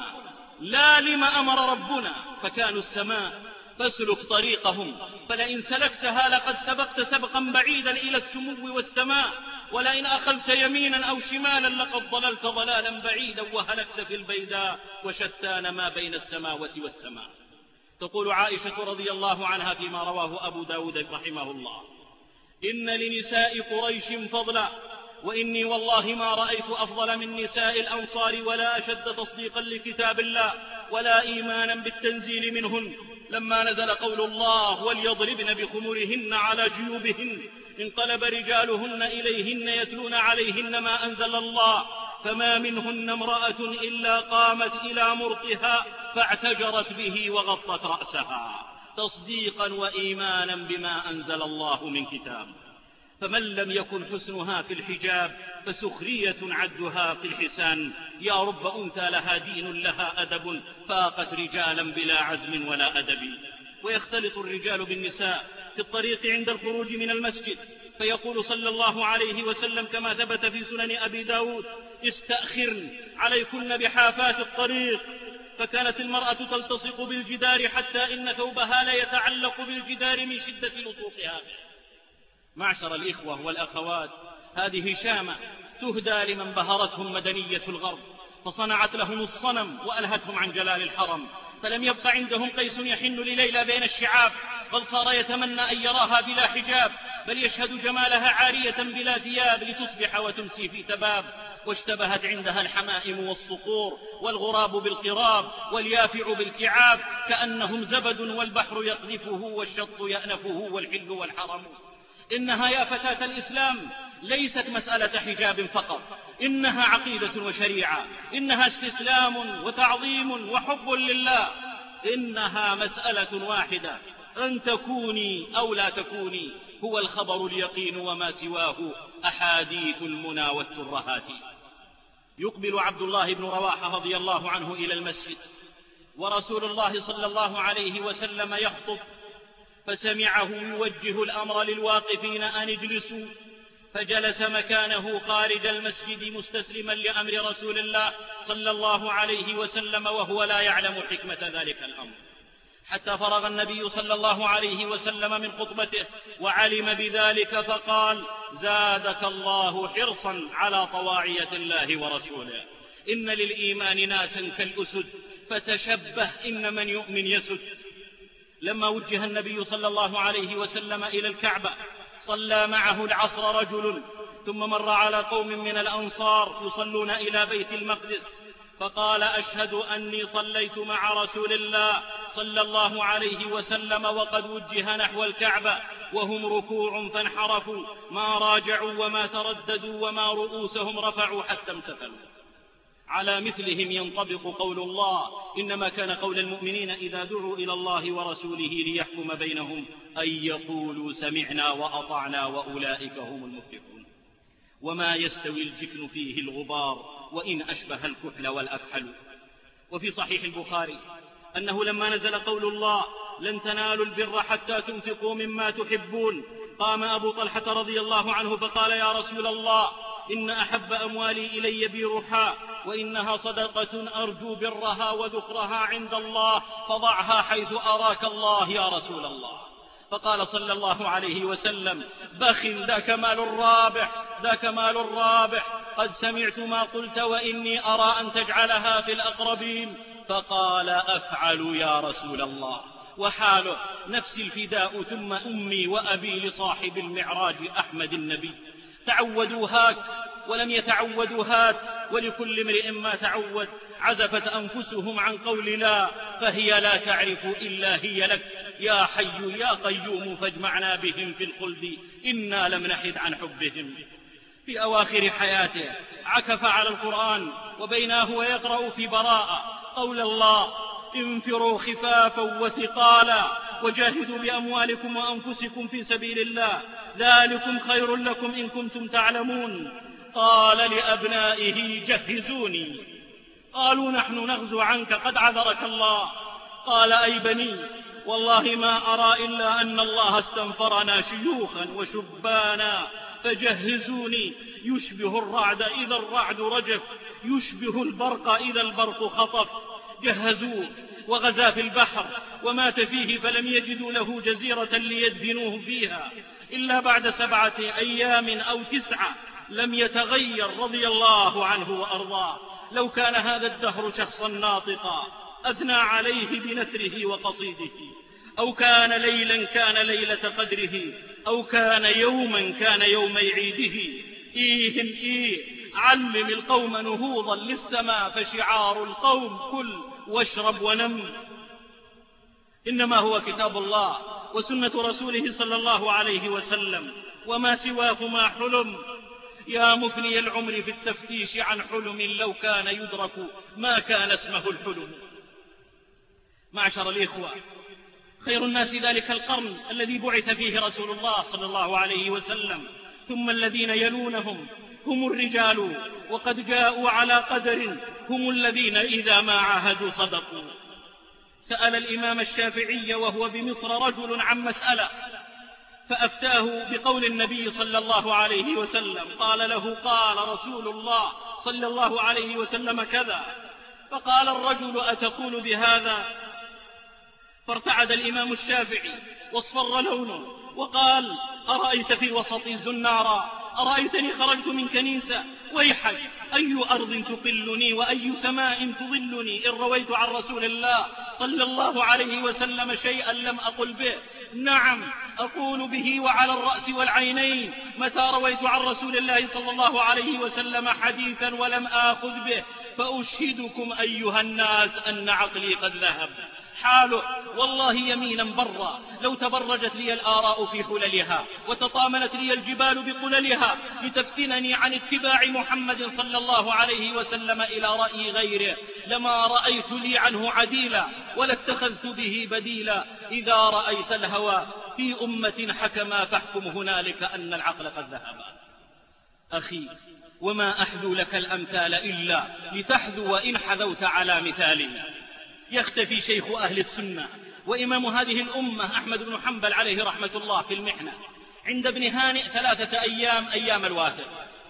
لا لما أمر ربنا، فكانوا السماء فاسلك طريقهم، فلئن سلكتها لقد سبقت سبقا بعيدا إلى السمو والسماء، ولئن أخذت يمينا أو شمالا لقد ضللت ضلالا بعيدا وهلكت في البيداء وشتان ما بين السماوات والسماء. تقول عائشة رضي الله عنها فيما رواه أبو داود رحمه الله: إن لنساء قريش فضلا، وإني والله ما رأيت أفضل من نساء الأنصار ولا أشد تصديقا لكتاب الله ولا إيمانا بالتنزيل منهن. لما نزل قول الله: وليضربن بخمرهن على جيوبهن، انقلب رجالهن إليهن يتلون عليهن ما أنزل الله، فما منهن امرأة إلا قامت إلى مرطها فاعتجرت به وغطت رأسها تصديقا وإيمانا بما أنزل الله من كتاب. فمن لم يكن حسنها في الحجاب فسخرية عدها في الحسان. يا رب أنثى لها دين لها أدب، فاقت رجالا بلا عزم ولا أدب. ويختلط الرجال بالنساء في الطريق عند الخروج من المسجد، فيقول صلى الله عليه وسلم كما ثبت في سنن أبي داود: استأخرن عليكن بحافات الطريق. فكانت المرأة تلتصق بالجدار حتى إن ثوبها لا يتعلق بالجدار من شدة لصوقها. معشر الإخوة والأخوات، هذه شامة تهدى لمن بهرتهم مدنية الغرب، فصنعت لهم الصنم وألهتهم عن جلال الحرم، فلم يبق عندهم قيس يحن لليلى بين الشعاب، بل صار يتمنى أن يراها بلا حجاب، بل يشهد جمالها عارية بلا ثياب لتصبح وتمسي في تباب. واشتبهت عندها الحمائم والصقور والغراب بالقراب واليافع بالكعاب، كأنهم زبد والبحر يقذفه والشط يأنفه والحل والحرم. إنها يا فتاة الإسلام ليست مسألة حجاب فقط، إنها عقيدة وشريعة، إنها استسلام وتعظيم وحب لله، إنها مسألة واحدة: أن تكوني أو لا تكوني، هو الخبر اليقين وما سواه أحاديث المنى والترهات. يقبل عبد الله بن رواحة رضي الله عنه إلى المسجد ورسول الله صلى الله عليه وسلم يخطب، فسمعه يوجه الأمر للواقفين أن اجلسوا، فجلس مكانه خارج المسجد مستسلما لأمر رسول الله صلى الله عليه وسلم وهو لا يعلم حكمة ذلك الأمر، حتى فرغ النبي صلى الله عليه وسلم من خطبته وعلم بذلك فقال: زادك الله حرصا على طواعية الله ورسوله. إن للإيمان ناسا كالأسد فتشبه إن من يؤمن يسد. لما وجه النبي صلى الله عليه وسلم إلى الكعبة صلى معه العصر رجل، ثم مر على قوم من الأنصار يصلون إلى بيت المقدس، فقال: أشهد أني صليت مع رسول الله صلى الله عليه وسلم وقد وجه نحو الكعبة وهم ركوع فانحرفوا، ما راجعوا وما ترددوا وما رؤوسهم رفعوا حتى امتثلوا. على مثلهم ينطبق قول الله: إنما كان قول المؤمنين إذا دعوا إلى الله ورسوله ليحكم بينهم أن يقولوا سمعنا وأطعنا وأولئك هم المفلحون. وما يستوي الجفن فيه الغبار وإن أشبه الكحل والأكحل. وفي صحيح البخاري أنه لما نزل قول الله: لن تنالوا البر حتى تنفقوا مما تحبون، قام أبو طلحة رضي الله عنه فقال: يا رسول الله، إن أحب أموالي إلي بيرحاء، وإنها صدقة أرجو برها وذكرها عند الله، فضعها حيث أراك الله يا رسول الله. فقال صلى الله عليه وسلم: بخ، ذاك مال الرابح، ذاك مال الرابح، قد سمعت ما قلت وإني أرى أن تجعلها في الأقربين. فقال: أفعل يا رسول الله. وحاله نفس الفداء ثم أمي وأبي لصاحب المعراج أحمد النبي. تعودوا هاك ولم يتعودوا هات، ولكل امرئ ما تعود. عزفت أنفسهم عن قول لا، فهي لا تعرف إلا هي لك. يا حي يا قيوم فاجمعنا بهم في الخلد، إنا لم نحد عن حبهم. في أواخر حياته عكف على القرآن، وبيناه ويقرأ في براءة قول الله: انفروا خفافا وثقالا وجاهدوا بأموالكم وأنفسكم في سبيل الله، ذلكم خير لكم إن كنتم تعلمون. قال لأبنائه: جهزوني. قالوا: نحن نغزو عنك، قد عذرك الله. قال: أي بني، والله ما أرى إلا أن الله استنفرنا شيوخا وشبانا، فجهزوني. يشبه الرعد إذا الرعد رجف، يشبه البرق إذا البرق خطف. جهزوه وغزا في البحر ومات فيه، فلم يجدوا له جزيرة ليدفنوه فيها إلا بعد 7 أيام أو 9. لم يتغير رضي الله عنه وأرضاه. لو كان هذا الدهر شخصا ناطقا أثنى عليه بنثره وقصيده، أو كان ليلا كان ليلة قدره، أو كان يوما كان يومي عيده. إيه علم القوم نهوضا للسماء، فشعار القوم كل واشرب ونم. إنما هو كتاب الله وسنة رسوله صلى الله عليه وسلم، وما سواهما حلم. يا مفني العمر في التفتيش عن حلم، لو كان يدرك ما كان اسمه الحلم. معشر الإخوة، خير الناس ذلك القرن الذي بعث فيه رسول الله صلى الله عليه وسلم، ثم الذين يلونهم هم الرجال، وقد جاءوا على قدر، هم الذين إذا ما عاهدوا صدقوا. سأل الإمام الشافعي وهو بمصر رجل عن مسألة، فأفتاه بقول النبي صلى الله عليه وسلم. قال له: قال رسول الله صلى الله عليه وسلم كذا. فقال الرجل: أتقول بهذا؟ فارتعد الإمام الشافعي واصفر لونه وقال: أرأيت في وسط الزنارى؟ أرأيتني خرجت من كنيسة؟ ويحك، أي أرض تقلني وأي سماء تظلني إن رويت عن رسول الله صلى الله عليه وسلم شيئا لم أقل به؟ نعم، أقول به وعلى الرأس والعينين. متى رويت عن رسول الله صلى الله عليه وسلم حديثا ولم آخذ به، فأشهدكم أيها الناس أن عقلي قد ذهب. حاله والله يمينا برا، لو تبرجت لي الآراء في حللها وتطامنت لي الجبال بقللها لتفتنني عن اتباع محمد صلى الله عليه وسلم إلى رأي غيره، لما رأيت لي عنه عديلا ولا اتخذت به بديلا. إذا رأيت الهوى في أمة حكما فاحكم هنالك أن العقل قد ذهب. أخي، وما أحذو لك الأمثال إلا لتحذو وإن حذوت على مثالي. يختفي شيخ أهل السنة وإمام هذه الأمة أحمد بن حنبل عليه رحمة الله في المحنة عند ابن هانئ 3 أيام، أيام الواثق.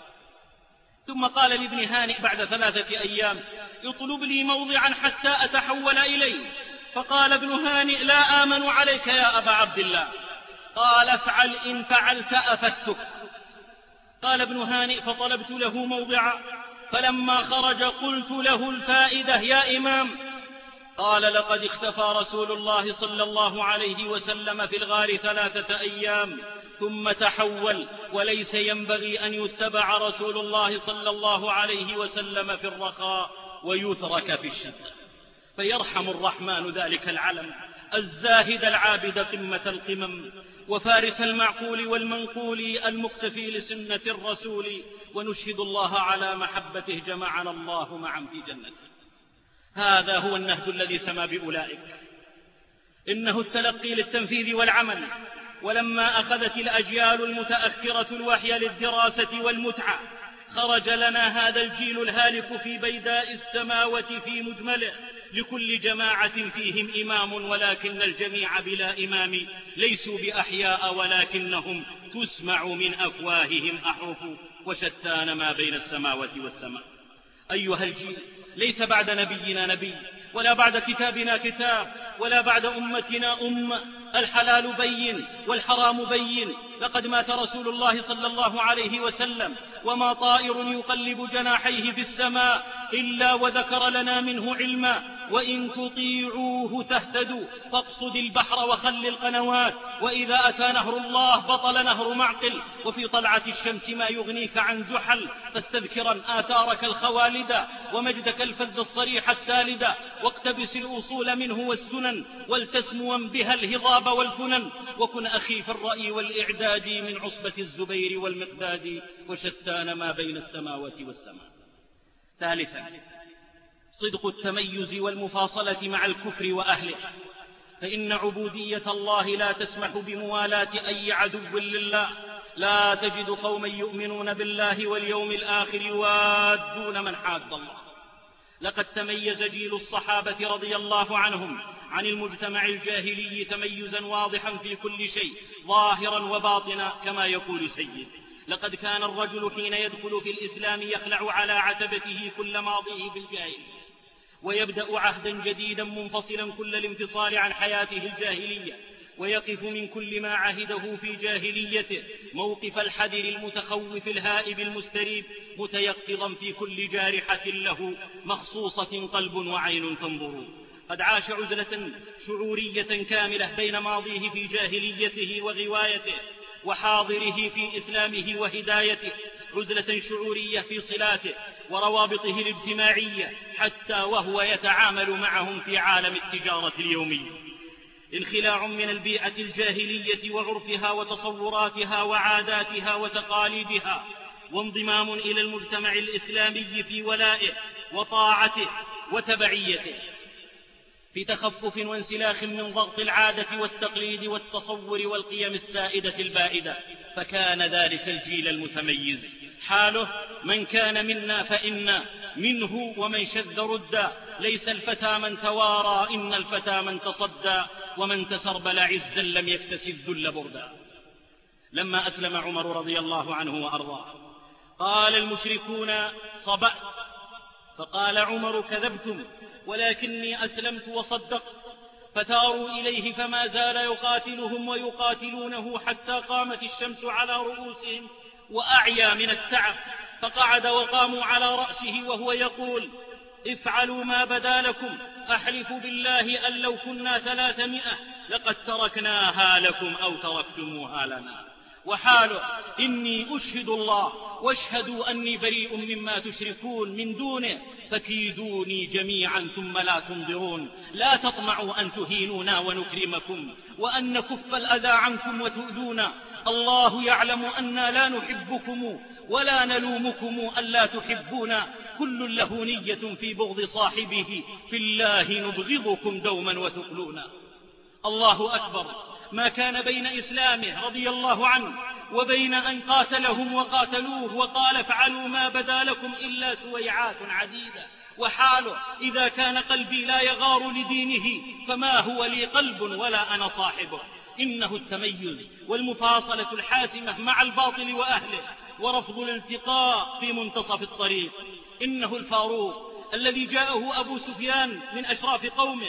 ثم قال لابن هانئ بعد 3 أيام: اطلب لي موضعا حتى أتحول إليه. فقال ابن هانئ: لا آمن عليك يا أبا عبد الله. قال: افعل، إن فعلت أفتك. قال ابن هانئ: فطلبت له موضعا، فلما خرج قلت له الفائدة يا إمام. قال: لقد اختفى رسول الله صلى الله عليه وسلم في الغار 3 أيام ثم تحول، وليس ينبغي أن يتبع رسول الله صلى الله عليه وسلم في الرخاء ويترك في الشدة. فيرحم الرحمن ذلك العلم الزاهد العابد قمة القمم، وفارس المعقول والمنقول المقتفي لسنة الرسول، ونشهد الله على محبته جمعنا الله معا في جنته. هذا هو النهج الذي سما بأولئك، إنه التلقي للتنفيذ والعمل. ولما أخذت الأجيال المتأخرة الوحي للدراسة والمتعة، خرج لنا هذا الجيل الهالك في بيداء السماوات في مجمله، لكل جماعة فيهم إمام، ولكن الجميع بلا إمام، ليسوا بأحياء ولكنهم تسمع من أفواههم أحرف، وشتان ما بين السماوات والسماء. أيها الجيل، ليس بعد نبينا نبي، ولا بعد كتابنا كتاب، ولا بعد أمتنا أمة. الحلال بين والحرام بين. لقد مات رسول الله صلى الله عليه وسلم، وما طائر يقلب جناحيه في السماء إلا وذكر لنا منه علما. وإن تطيعوه تهتدوا، فاقصد البحر وخل القنوات. وإذا أتى نهر الله بطل نهر معقل، وفي طلعة الشمس ما يغنيك عن زحل. فاستذكرا آثارك الخوالد، ومجدك الفذ الصريح التالد، واقتبس الأصول منه والسنن، والتسموا بها الهضاب والفنن. وكن أخي في الرأي والإعداد من عصبة الزبير والمقداد، وشتان ما بين السماوات والسماء. ثالثا، صدق التميز والمفاصلة مع الكفر وأهله، فإن عبودية الله لا تسمح بموالاة أي عدو لله. لا تجد قوما يؤمنون بالله واليوم الآخر يوادون من حاد الله. لقد تميز جيل الصحابة رضي الله عنهم عن المجتمع الجاهلي تميزا واضحا في كل شيء، ظاهرا وباطنا، كما يقول سيد: لقد كان الرجل حين يدخل في الإسلام يخلع على عتبته كل ماضيه بالجاهلية، ويبدأ عهدا جديدا منفصلا كل الانفصال عن حياته الجاهلية، ويقف من كل ما عهده في جاهليته موقف الحذر المتخوف الهائب المستريب، متيقظا في كل جارحة له مخصوصة قلب وعين تنظر. قد عاش عزلة شعورية كاملة بين ماضيه في جاهليته وغوايته، وحاضره في إسلامه وهدايته، عزلة شعورية في صلاته وروابطه الاجتماعية، حتى وهو يتعامل معهم في عالم التجارة اليومية. انخلاع من البيئة الجاهلية وعرفها وتصوراتها وعاداتها وتقاليدها، وانضمام إلى المجتمع الإسلامي في ولائه وطاعته وتبعيته، في تخفف وانسلاخ من ضغط العادة والتقليد والتصور والقيم السائدة البائدة. فكان ذلك الجيل المتميز حاله: من كان منا فإنا منه، ومن شذ ردا. ليس الفتى من توارى، إن الفتى من تصدى، ومن تسربل عزا لم يكتسب ذل بردا. لما أسلم عمر رضي الله عنه وأرضاه، قال المشركون: صبأت. فقال عمر: كذبتم، ولكني أسلمت وصدقت. فتاروا إليه، فما زال يقاتلهم ويقاتلونه حتى قامت الشمس على رؤوسهم وأعيا من التعب، فقعد وقاموا على رأسه وهو يقول: افعلوا ما بدا لكم، أحلف بالله أن لو كنا 300 لقد تركناها لكم أو تركتموها لنا. وحاله: إني أشهد الله واشهدوا أني بريء مما تشركون من دونه، فكيدوني جميعا ثم لا تنظرون. لا تطمعوا أن تهينونا ونكرمكم، وأن نكف الأذى عنكم وتؤذونا. الله يعلم أننا لا نحبكم ولا نلومكم ألا تحبونا. كل له نية في بغض صاحبه، في الله نبغضكم دوما وتقلونا. الله أكبر. ما كان بين إسلامه رضي الله عنه وبين أن قاتلهم وقاتلوه وقال: افعلوا ما بدا لكم، إلا سويعات عديدة. وحاله: إذا كان قلبي لا يغار لدينه، فما هو لي قلب ولا أنا صاحبه. إنه التميز والمفاصلة الحاسمة مع الباطل وأهله، ورفض الالتقاء في منتصف الطريق. إنه الفاروق الذي جاءه أبو سفيان من أشراف قومه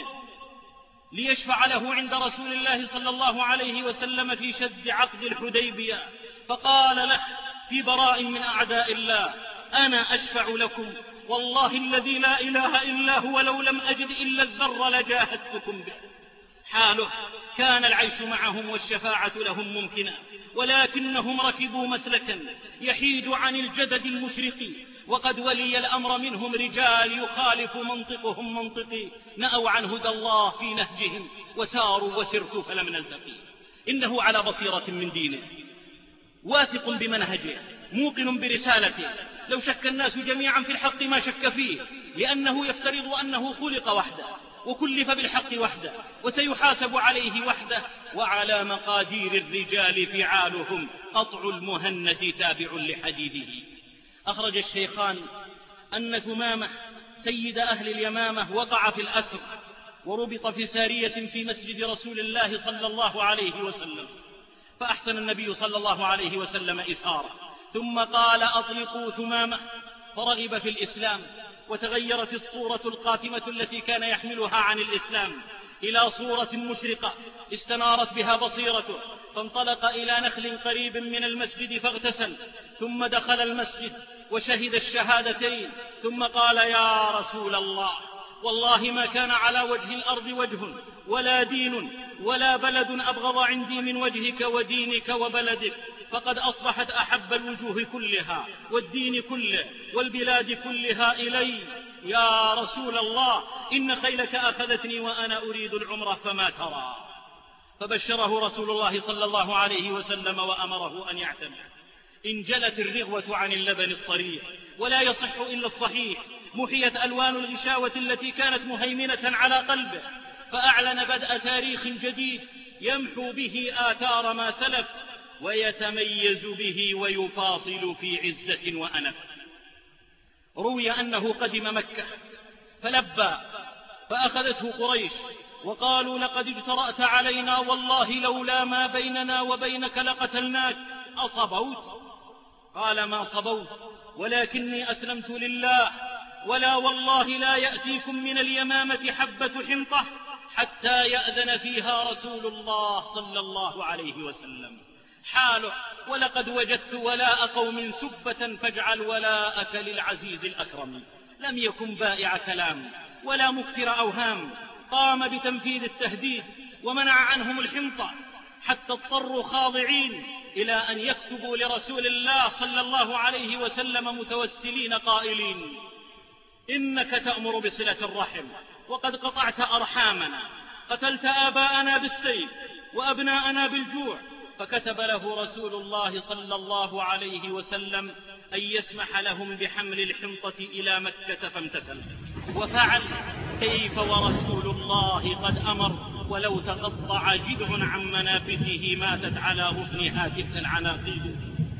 ليشفع له عند رسول الله صلى الله عليه وسلم في شد عقد الحديبية، فقال له في براء من أعداء الله: أنا أشفع لكم والله الذي لا إله إلا هو لو لم أجد إلا الذر لجاهدتكم به. حاله كان العيش معهم والشفاعة لهم ممكنة، ولكنهم ركبوا مسلكا يحيد عن الجدد المشرق، وقد ولي الأمر منهم رجال يخالف منطقهم منطقي، نأوا عن هدى الله في نهجهم وساروا وسرت فلم نلتقي. إنه على بصيرة من دينه، واثق بمنهجه، موقن برسالته. لو شك الناس جميعا في الحق ما شك فيه، لأنه يفترض أنه خلق وحده وكلف بالحق وحده وسيحاسب عليه وحده، وعلى مقادير الرجال فعالهم، قطع المهند تابع لحديده. أخرج الشيخان أن ثمامة سيد أهل اليمامة وقع في الأسر، وربط في سارية في مسجد رسول الله صلى الله عليه وسلم، فأحسن النبي صلى الله عليه وسلم إساره، ثم قال: أطلقوا ثمامة. فرغب في الإسلام، وتغيرت الصورة القاتمة التي كان يحملها عن الإسلام إلى صورة مشرقة استنارت بها بصيرته، فانطلق إلى نخل قريب من المسجد فاغتسل، ثم دخل المسجد وشهد الشهادتين، ثم قال: يا رسول الله، والله ما كان على وجه الأرض وجه ولا دين ولا بلد أبغض عندي من وجهك ودينك وبلدك، فقد أصبحت أحب الوجوه كلها والدين كله والبلاد كلها إلي. يا رسول الله، إن خيلك أخذتني وأنا أريد العمرة فما ترى؟ فبشره رسول الله صلى الله عليه وسلم وأمره أن يعتمر. انجلت الرغوة عن اللبن الصريح، ولا يصح إلا الصحيح. محيت ألوان الغشاوة التي كانت مهيمنة على قلبه، فأعلن بدء تاريخ جديد يمحو به آثار ما سلف، ويتميز به ويفاصل في عزة وأنف. روي أنه قدم مكة فلبى، فأخذته قريش وقالوا: لقد اجترأت علينا، والله لولا ما بيننا وبينك لقتلناك، أصبوت؟ قال: ما صبوت، ولكني أسلمت لله، ولا والله لا يأتيكم من اليمامة حبة حنطة حتى يأذن فيها رسول الله صلى الله عليه وسلم. حاله: ولقد وجدت ولاء قوم سبة فاجعل ولاءك للعزيز الأكرم. لم يكن بائع كلام ولا مكثر أوهام، قام بتنفيذ التهديد ومنع عنهم الحنطة، حتى اضطروا خاضعين إلى أن يكتبوا لرسول الله صلى الله عليه وسلم متوسلين قائلين: إنك تأمر بصلة الرحم، وقد قطعت أرحامنا، قتلت آباءنا بالسيف وأبناءنا بالجوع. فكتب له رسول الله صلى الله عليه وسلم أن يسمح لهم بحمل الحنطة إلى مكة، فامتثل وفعل. كيف ورسول الله قد أمر، ولو تقطع جذع عن منافذه ماتت على غصنها تلك العناقيد.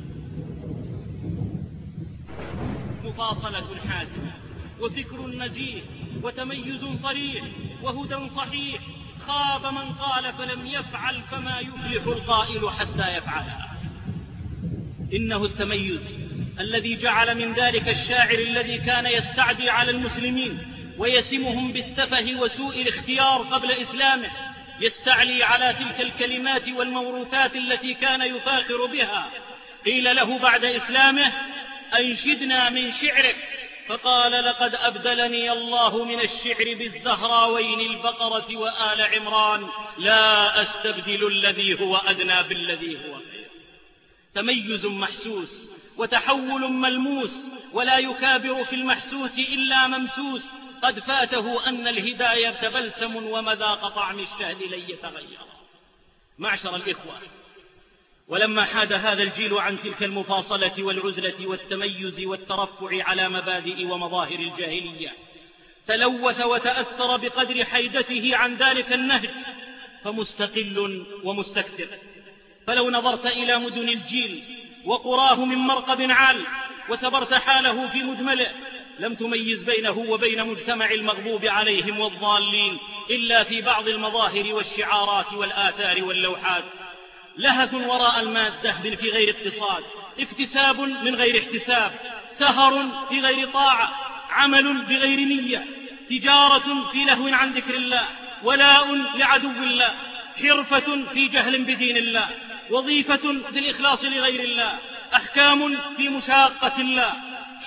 مفاصلة حاسمة، وفكر نزيه، وتميز صريح، وهدى صحيح. خاب من قال فلم يفعل، فما يفلح القائل حتى يفعلها. إنه التميز الذي جعل من ذلك الشاعر الذي كان يستعدي على المسلمين ويسمهم بالسفه وسوء الاختيار قبل إسلامه، يستعلي على تلك الكلمات والموروثات التي كان يفاخر بها. قيل له بعد إسلامه: أنشدنا من شعرك، فقال: لقد أبدلني الله من الشعر بالزهراوين البقرة وآل عمران، لا أستبدل الذي هو أدنى بالذي هو خير. تميز محسوس وتحول ملموس، ولا يكابر في المحسوس إلا ممسوس. قد فاته أن الهداية بلسم، ومذاق طعم الشهد لن يتغير. معشر الإخوة، ولما حاد هذا الجيل عن تلك المفاصلة والعزلة والتميز والترفع على مبادئ ومظاهر الجاهلية، تلوث وتأثر بقدر حيدته عن ذلك النهج، فمستقل ومستكثر. فلو نظرت إلى مدن الجيل وقراه من مرقب عال، وسبرت حاله في مجمله، لم تميز بينه وبين مجتمع المغضوب عليهم والضالين إلا في بعض المظاهر والشعارات والآثار واللوحات. لهث وراء المادة في غير اقتصاد، اكتساب من غير احتساب، سهر في غير طاعة، عمل بغير نية، تجارة في لهو عن ذكر الله، ولاء لعدو الله، حرفة في جهل بدين الله، وظيفة في الإخلاص لغير الله، أحكام في مشاقة الله،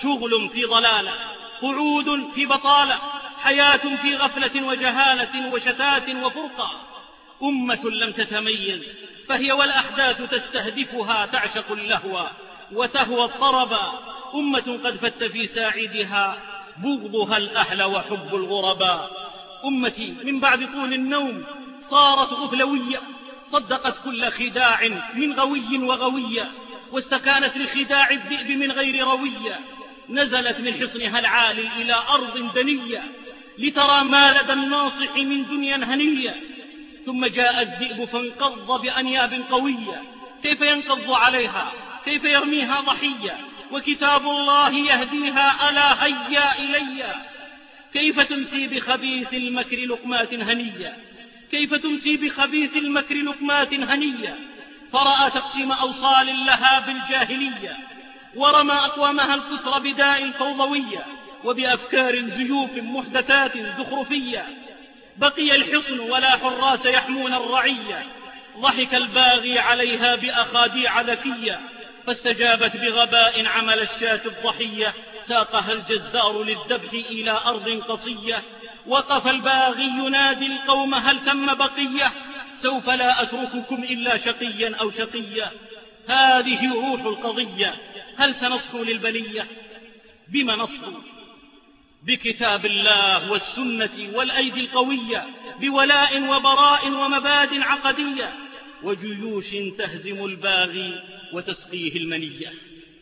شغل في ضلالة، قعود في بطالة، حياة في غفلة وجهالة وشتات وفرقة. أمة لم تتميز فهي والأحداث تستهدفها تعشق اللهو وتهوى الطرب. أمة قد فت في ساعدها بغضها الأهل وحب الغرباء. أمتي من بعد طول النوم صارت غفلوية، صدقت كل خداع من غوي وغوية، واستكانت لخداع الذئب من غير روية. نزلت من حصنها العالي إلى أرض دنية لترى ما لدى الناصح من دنيا هنية. ثم جاء الذئب فانقض بأنياب قوية، كيف ينقض عليها؟ كيف يرميها ضحية؟ وكتاب الله يهديها ألا هيا إلي. كيف تمسي بخبيث المكر لقمات هنية؟ كيف تمسي بخبيث المكر لقمات هنية؟ فرأى تقسيم أوصال لها بالجاهلية، ورمى أقوامها الكثر بداء الفوضوية وبأفكار زيوف محدثات زخرفية. بقي الحصن ولا حراس يحمون الرعية، ضحك الباغي عليها بأخاديع ذكية، فاستجابت بغباء عمل الشاة الضحية، ساقها الجزار للذبح إلى أرض قصية. وقف الباغي ينادي القوم هل تم بقية؟ سوف لا أترككم إلا شقيا أو شقية. هذه روح القضية، هل سنصحو للبلية؟ بما نصحو؟ بكتاب الله والسنة والأيدي القوية، بولاء وبراء ومباد عقدية، وجيوش تهزم الباغي وتسقيه المنية.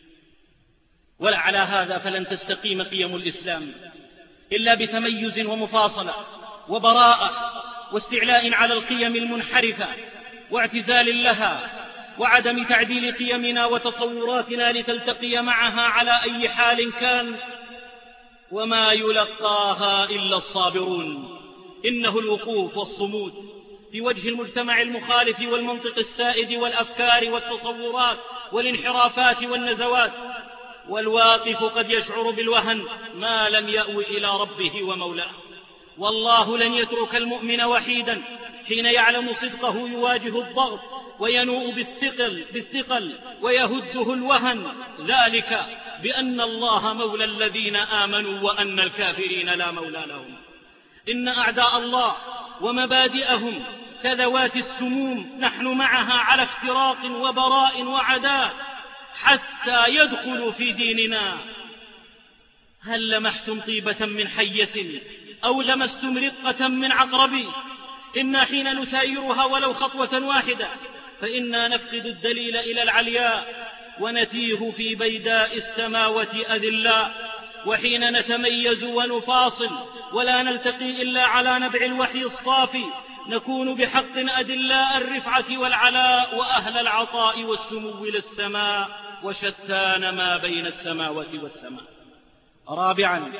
ولعلى هذا فلن تستقيم قيم الإسلام إلا بتميز ومفاصلة وبراءة واستعلاء على القيم المنحرفة واعتزال لها، وعدم تعديل قيمنا وتصوراتنا لتلتقي معها على أي حال كان. وما يلقاها إلا الصابرون. إنه الوقوف والصمود في وجه المجتمع المخالف والمنطق السائد والأفكار والتصورات والانحرافات والنزوات. والواقف قد يشعر بالوهن ما لم يأو إلى ربه ومولاه. والله لن يترك المؤمن وحيدا حين يعلم صدقه يواجه الضغط وينوء بالثقل ويهده الوهن، ذلك بأن الله مولى الذين آمنوا وأن الكافرين لا مولى لهم. إن أعداء الله ومبادئهم كذوات السموم، نحن معها على افتراق وبراء وعداء حتى يدخلوا في ديننا. هل لمحتم طيبة من حية أو لمستم رقة من عقرب؟ إنا حين نسايرها ولو خطوة واحدة فإنا نفقد الدليل إلى العلياء ونتيه في بيداء السماوة أذلاء. وحين نتميز ونفاصل ولا نلتقي إلا على نبع الوحي الصافي نكون بحق أدلاء الرفعة والعلاء وأهل العطاء والسمو للسماء، وشتان ما بين السماوة والسماء. رابعا،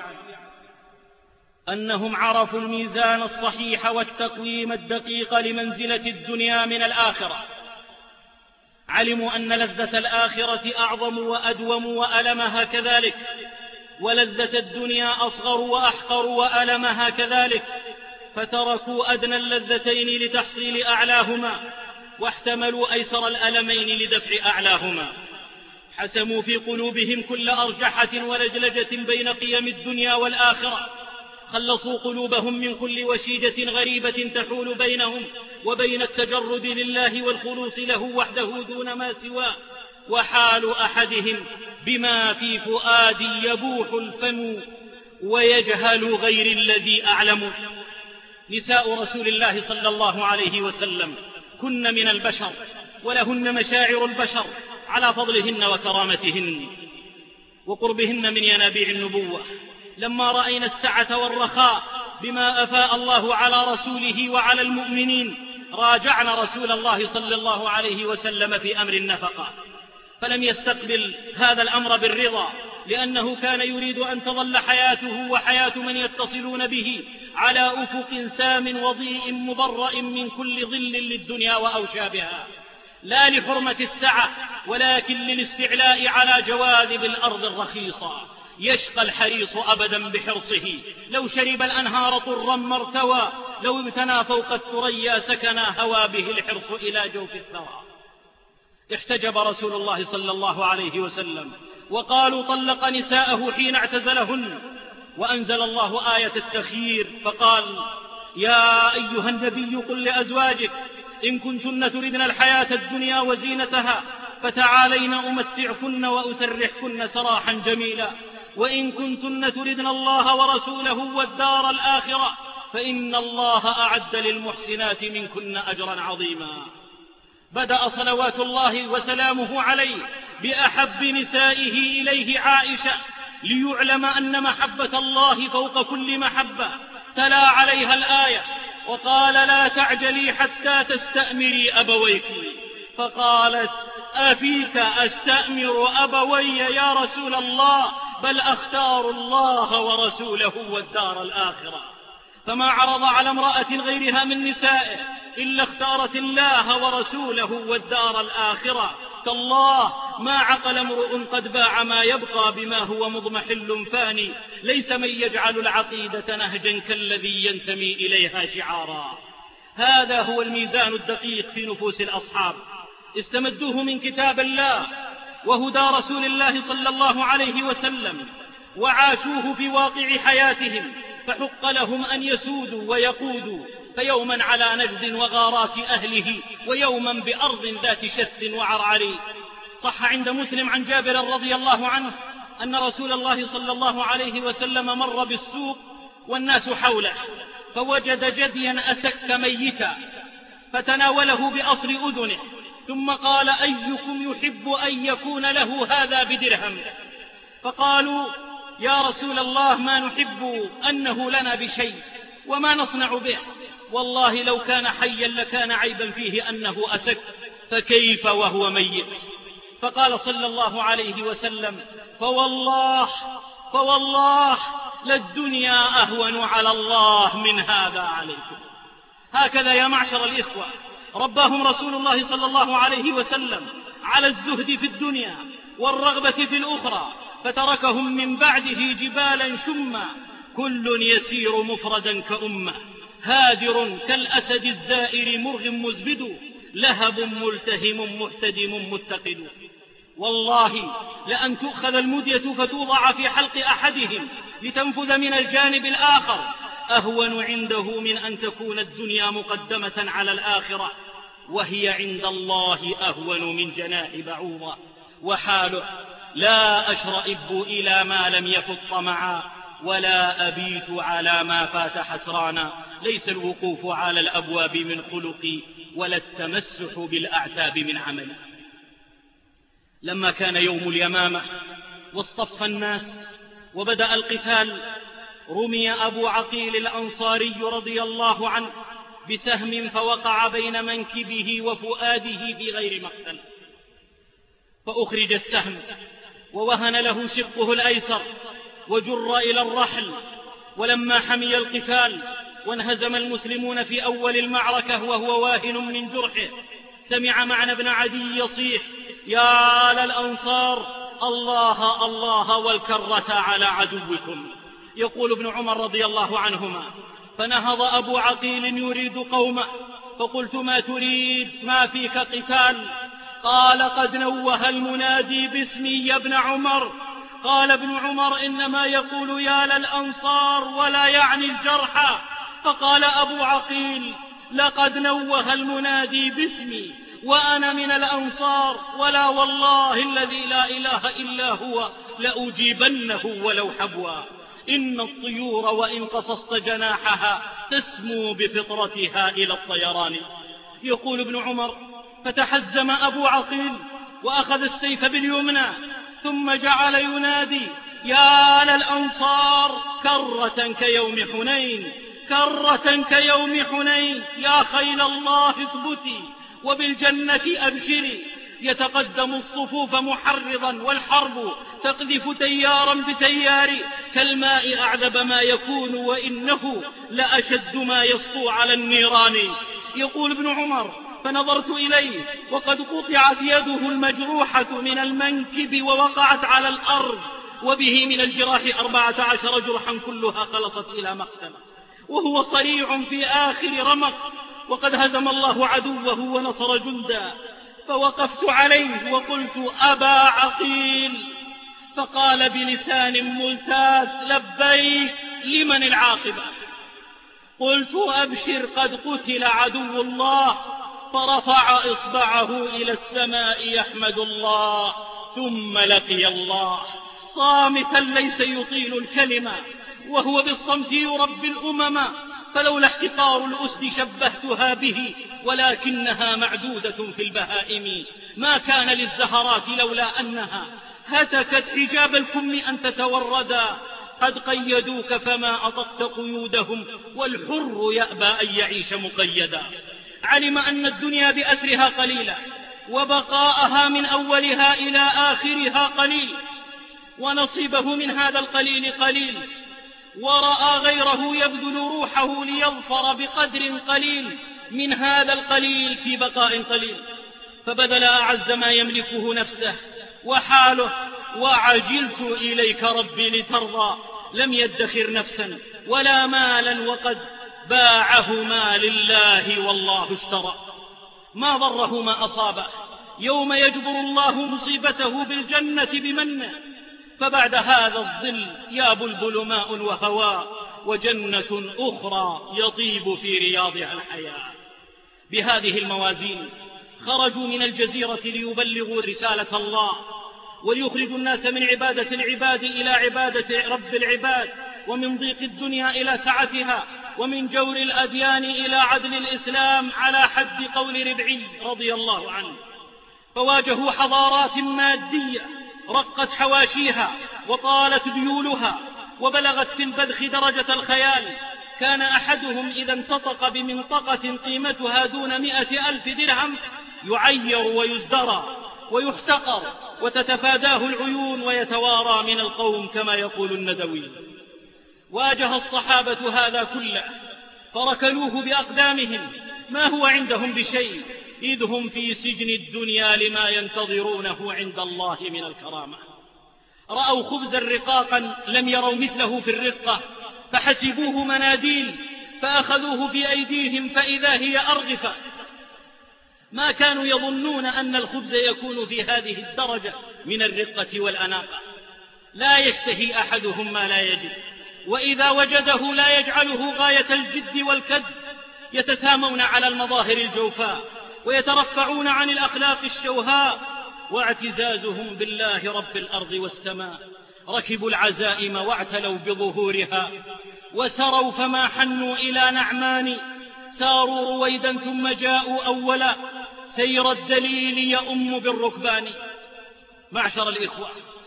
أنهم عرفوا الميزان الصحيح والتقويم الدقيق لمنزلة الدنيا من الآخرة. علموا أن لذة الآخرة أعظم وأدوم وألمها كذلك، ولذة الدنيا أصغر وأحقر وألمها كذلك، فتركوا أدنى اللذتين لتحصيل أعلاهما، واحتملوا أيسر الألمين لدفع أعلاهما. حسموا في قلوبهم كل أرجحة ولجلجة بين قيم الدنيا والآخرة، خلصوا قلوبهم من كل وشيجة غريبة تحول بينهم وبين التجرد لله والخلوص له وحده دون ما سواه. وحال أحدهم بما في فؤادي يبوح الفم ويجهل غير الذي أعلم. نساء رسول الله صلى الله عليه وسلم كن من البشر ولهن مشاعر البشر على فضلهن وكرامتهن وقربهن من ينابيع النبوة. لما رأينا السعة والرخاء بما أفاء الله على رسوله وعلى المؤمنين راجعنا رسول الله صلى الله عليه وسلم في أمر النفقة، فلم يستقبل هذا الأمر بالرضا، لأنه كان يريد أن تظل حياته وحياة من يتصلون به على أفق سام وضيء مبرأ من كل ظل للدنيا وأوشابها، لا لحرمة السعة ولكن للاستعلاء على جواذب الأرض الرخيصة. يشقى الحريص أبدا بحرصه، لو شرب الأنهار طرا ما ارتوى، لو ابتنى فوق الثريا سكنا هوى به الحرص إلى جوف الثرى. احتجب رسول الله صلى الله عليه وسلم وقالوا طلق نساءه حين اعتزلهن، وأنزل الله آية التخيير فقال: يا أيها النبي قل لأزواجك إن كنتن تردن الحياة الدنيا وزينتها فتعالين أمتعكن وأسرحكن سراحا جميلا، وإن كنتن تردن الله ورسوله والدار الآخرة فإن الله أعد للمحسنات منكن أجرا عظيما. بدأ صلوات الله وسلامه عليه بأحب نسائه إليه عائشة، ليعلم أن محبة الله فوق كل محبة. تلا عليها الآية وقال: لا تعجلي حتى تستأمري أبويك. فقالت: أفيك أستأمر أبوي يا رسول الله؟ بل أختار الله ورسوله والدار الآخرة. فما عرض على امرأة غيرها من نسائه إلا اختارت الله ورسوله والدار الآخرة. تالله ما عقل امرؤ قد باع ما يبقى بما هو مضمحل فاني، ليس من يجعل العقيدة نهجا كالذي ينتمي إليها شعارا. هذا هو الميزان الدقيق في نفوس الأصحاب، استمدوه من كتاب الله وهدى رسول الله صلى الله عليه وسلم، وعاشوه في واقع حياتهم، فحق لهم أن يسودوا ويقودوا، فيوما على نجد وغارات أهله، ويوما بأرض ذات شث وعرعر. صح عند مسلم عن جابر رضي الله عنه أن رسول الله صلى الله عليه وسلم مر بالسوق والناس حوله، فوجد جديا أسك ميتا، فتناوله بأصل أذنه، ثم قال: أيكم يحب أن يكون له هذا بدرهم؟ فقالوا: يا رسول الله ما نحب أنه لنا بشيء، وما نصنع به، والله لو كان حيا لكان عيبا فيه أنه أسك، فكيف وهو ميت؟ فقال صلى الله عليه وسلم: فوالله للدنيا أهون على الله من هذا عليكم. هكذا يا معشر الإخوة رباهم رسول الله صلى الله عليه وسلم على الزهد في الدنيا والرغبة في الأخرى، فتركهم من بعده جبالا شما، كل يسير مفردا كأمة، هادر كالأسد الزائر مرغ مزبد، لهب ملتهم محتدم متقد. والله لأن تؤخذ المدية فتوضع في حلق أحدهم لتنفذ من الجانب الآخر أهون عنده من أن تكون الدنيا مقدمة على الآخرة، وهي عند الله أهون من جناح بعوضة. وحاله: لا أشرئب إلى ما لم يفت طمعا، ولا أبيت على ما فات حسرانا، ليس الوقوف على الأبواب من خلقي، ولا التمسح بالأعتاب من عملي. لما كان يوم اليمامة واصطف الناس وبدأ القتال، رمي أبو عقيل الأنصاري رضي الله عنه بسهم فوقع بين منكبه وفؤاده بغير مقتل، فأخرج السهم ووهن له شقه الأيسر وجر إلى الرحل. ولما حمي القتال وانهزم المسلمون في أول المعركة وهو واهن من جرحه، سمع معنى بن عدي يصيح: يا للأنصار، الله الله والكرة على عدوكم. يقول ابن عمر رضي الله عنهما: فنهض أبو عقيل يريد قومه، فقلت: ما تريد؟ ما فيك قتال؟ قال: قد نوه المنادي باسمي يا ابن عمر. قال ابن عمر: إنما يقول يا للأنصار ولا يعني الجرحى. فقال أبو عقيل: لقد نوه المنادي باسمي وأنا من الأنصار، ولا والله الذي لا إله إلا هو لأجيبنه ولو حبوا. إن الطيور وإن قصصت جناحها تسمو بفطرتها إلى الطيران. يقول ابن عمر: فتحزم أبو عقيل وأخذ السيف باليمنى، ثم جعل ينادي: يا للأنصار، كرة كيوم حنين، كرة كيوم حنين، يا خيل الله اثبتي وبالجنة أبشري. يتقدم الصفوف محرضا والحرب تقذف تيارا بتيار، كالماء أعذب ما يكون وإنه لأشد ما يسطو على النيران. يقول ابن عمر: فنظرت إليه وقد قطعت يده المجروحة من المنكب ووقعت على الأرض، وبه من الجراح 14 جرحا كلها خلصت إلى مقتل، وهو صريع في آخر رمق، وقد هزم الله عدوه ونصر جندا. فوقفت عليه وقلت: أبا عقيل، فقال بلسان ملتاث: لبيك، لمن العاقبة؟ قلت: أبشر، قد قتل عدو الله. فرفع إصبعه إلى السماء يحمد الله، ثم لقي الله صامتا ليس يطيل الكلمة، وهو بالصمت يربي الأمم. فلولا احتقار الأسد شبهتها به، ولكنها معدودة في البهائم. ما كان للزهرات لولا أنها هتكت حجاب الكم أن تتوردا. قد قيدوك فما أطقت قيودهم، والحر يأبى أن يعيش مقيدا. علم أن الدنيا بأسرها قليلة، وبقاءها من أولها إلى آخرها قليل، ونصيبه من هذا القليل قليل، ورأى غيره يبذل روحه ليظفر بقدر قليل من هذا القليل في بقاء قليل، فبذل أعز ما يملكه نفسه وحاله. وعجلت إليك ربي لترضى. لم يدخر نفسا ولا مالا، وقد باعهما لله والله اشترى. ما ضره ما أصابه يوم يجبر الله مصيبته بالجنة بمنه. فبعد هذا الظل يا بلبل ماء وهواء، وجنة أخرى يطيب في رياضها الحياة. بهذه الموازين خرجوا من الجزيرة ليبلغوا رسالة الله، وليخرجوا الناس من عبادة العباد إلى عبادة رب العباد، ومن ضيق الدنيا إلى سعتها، ومن جور الأديان إلى عدل الإسلام، على حد قول ربعي رضي الله عنه. فواجهوا حضارات مادية رقت حواشيها وطالت ذيولها، وبلغت في البذخ درجة الخيال. كان أحدهم إذا انتطق بمنطقة قيمتها دون 100,000 درهم يعير ويزدرى ويحتقر، وتتفاداه العيون ويتوارى من القوم كما يقول الندوي. واجه الصحابة هذا كله فركلوه بأقدامهم، ما هو عندهم بشيء، إذ هم في سجن الدنيا لما ينتظرونه عند الله من الكرامة. رأوا خبزا رقاقا لم يروا مثله في الرقة، فحسبوه مناديل، فأخذوه في أيديهم فإذا هي أرغفة. ما كانوا يظنون أن الخبز يكون في هذه الدرجة من الرقة والأناقة. لا يشتهي أحدهم ما لا يجد، وإذا وجده لا يجعله غاية الجد والكد. يتسامون على المظاهر الجوفاء، ويترفعون عن الأخلاق الشوهاء، واعتزازهم بالله رب الأرض والسماء. ركبوا العزائم واعتلوا بظهورها، وسروا فما حنوا إلى نعمان. ساروا رويدا ثم جاءوا أولا، سير الدليل يؤم بالركبان. معشر الإخوة،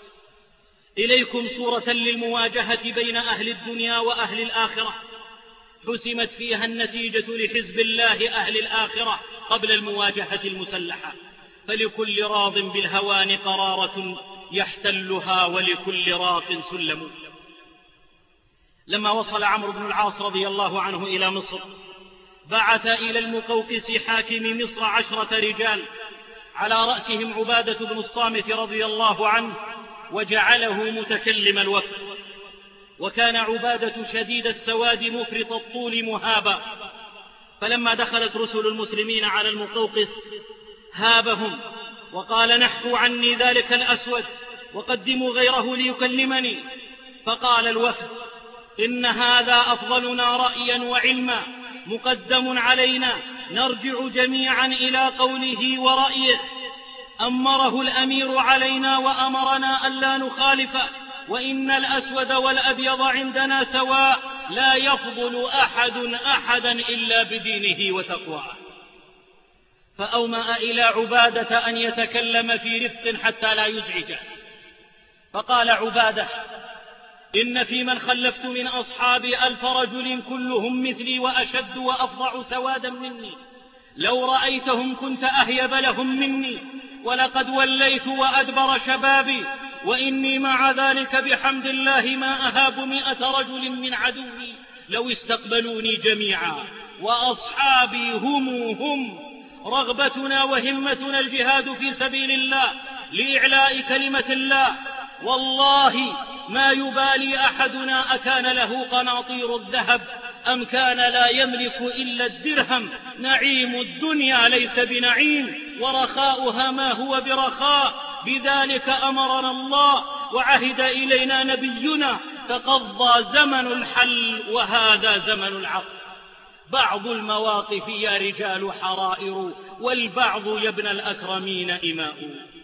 إليكم صورة للمواجهة بين أهل الدنيا وأهل الآخرة، حسمت فيها النتيجة لحزب الله أهل الآخرة قبل المواجهة المسلحة. فلكل راض بالهوان قرارة يحتلها، ولكل راق سلم. لما وصل عمرو بن العاص رضي الله عنه إلى مصر، بعث إلى المقوقس حاكم مصر 10 رجال، على رأسهم عبادة بن الصامت رضي الله عنه، وجعله متكلم الوفد. وكان عبادة شديد السواد مفرط الطول مهابا، فلما دخلت رسل المسلمين على المقوقس هابهم وقال: نحكوا عني ذلك الأسود وقدموا غيره ليكلمني. فقال الوفد: إن هذا أفضلنا رأيا وعلما مقدم علينا، نرجع جميعا إلى قوله ورأيه. أمره الأمير علينا وأمرنا ألا نخالفه، وإن الأسود والأبيض عندنا سواء، لا يفضل أحد أحدا إلا بدينه وتقواه. فأومأ إلى عبادة أن يتكلم في رفق حتى لا يزعجه. فقال عبادة: إن في من خلفت من أصحابي 1000 رجل كلهم مثلي وأشد وأفظع سوادا مني، لو رأيتهم كنت أهيب لهم مني، ولقد وليت وأدبر شبابي، وإني مع ذلك بحمد الله ما أهاب 100 رجل من عدوي لو استقبلوني جميعا، وأصحابي هم رغبتنا وهمتنا الجهاد في سبيل الله لإعلاء كلمة الله. والله ما يبالي أحدنا أكان له قناطير الذهب أم كان لا يملك إلا الدرهم. نعيم الدنيا ليس بنعيم، ورخاؤها ما هو برخاء. بذلك أمرنا الله وعهد إلينا نبينا، فقضى زمن الحل وهذا زمن العقل. بعض المواقف يا رجال حرائر، والبعض يا ابن الأكرمين إماء.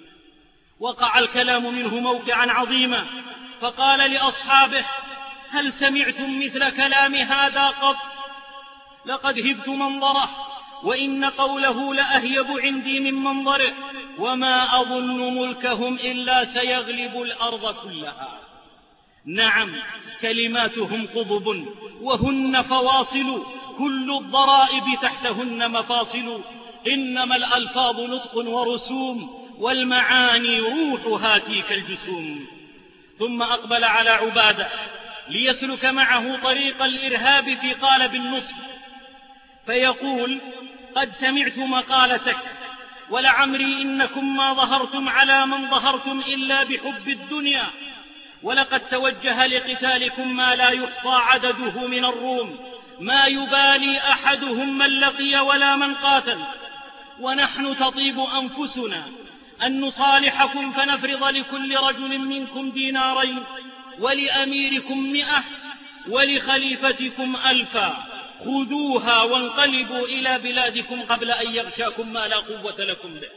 وقع الكلام منه موقعا عظيما، فقال لأصحابه: هل سمعتم مثل كلام هذا قط؟ لقد هبت منظره، وإن قوله لأهيب عندي من منظره، وما أظن ملكهم إلا سيغلب الأرض كلها. نعم، كلماتهم قضب وهن فواصل، كل الضرائب تحتهن مفاصل، إنما الألفاظ نطق ورسوم، والمعاني روحها تلك الجسوم. ثم أقبل على عبادة ليسلك معه طريق الإرهاب في قالب النصف، فيقول: قد سمعت مقالتك، ولعمري إنكم ما ظهرتم على من ظهرتم إلا بحب الدنيا، ولقد توجه لقتالكم ما لا يحصى عدده من الروم، ما يبالي أحدهم من لقي ولا من قاتل، ونحن تطيب أنفسنا أن نصالحكم فنفرض لكل رجل منكم دينارين، ولأميركم 100، ولخليفتكم 1000، خذوها وانقلبوا إلى بلادكم قبل أن يغشاكم ما لا قوة لكم به.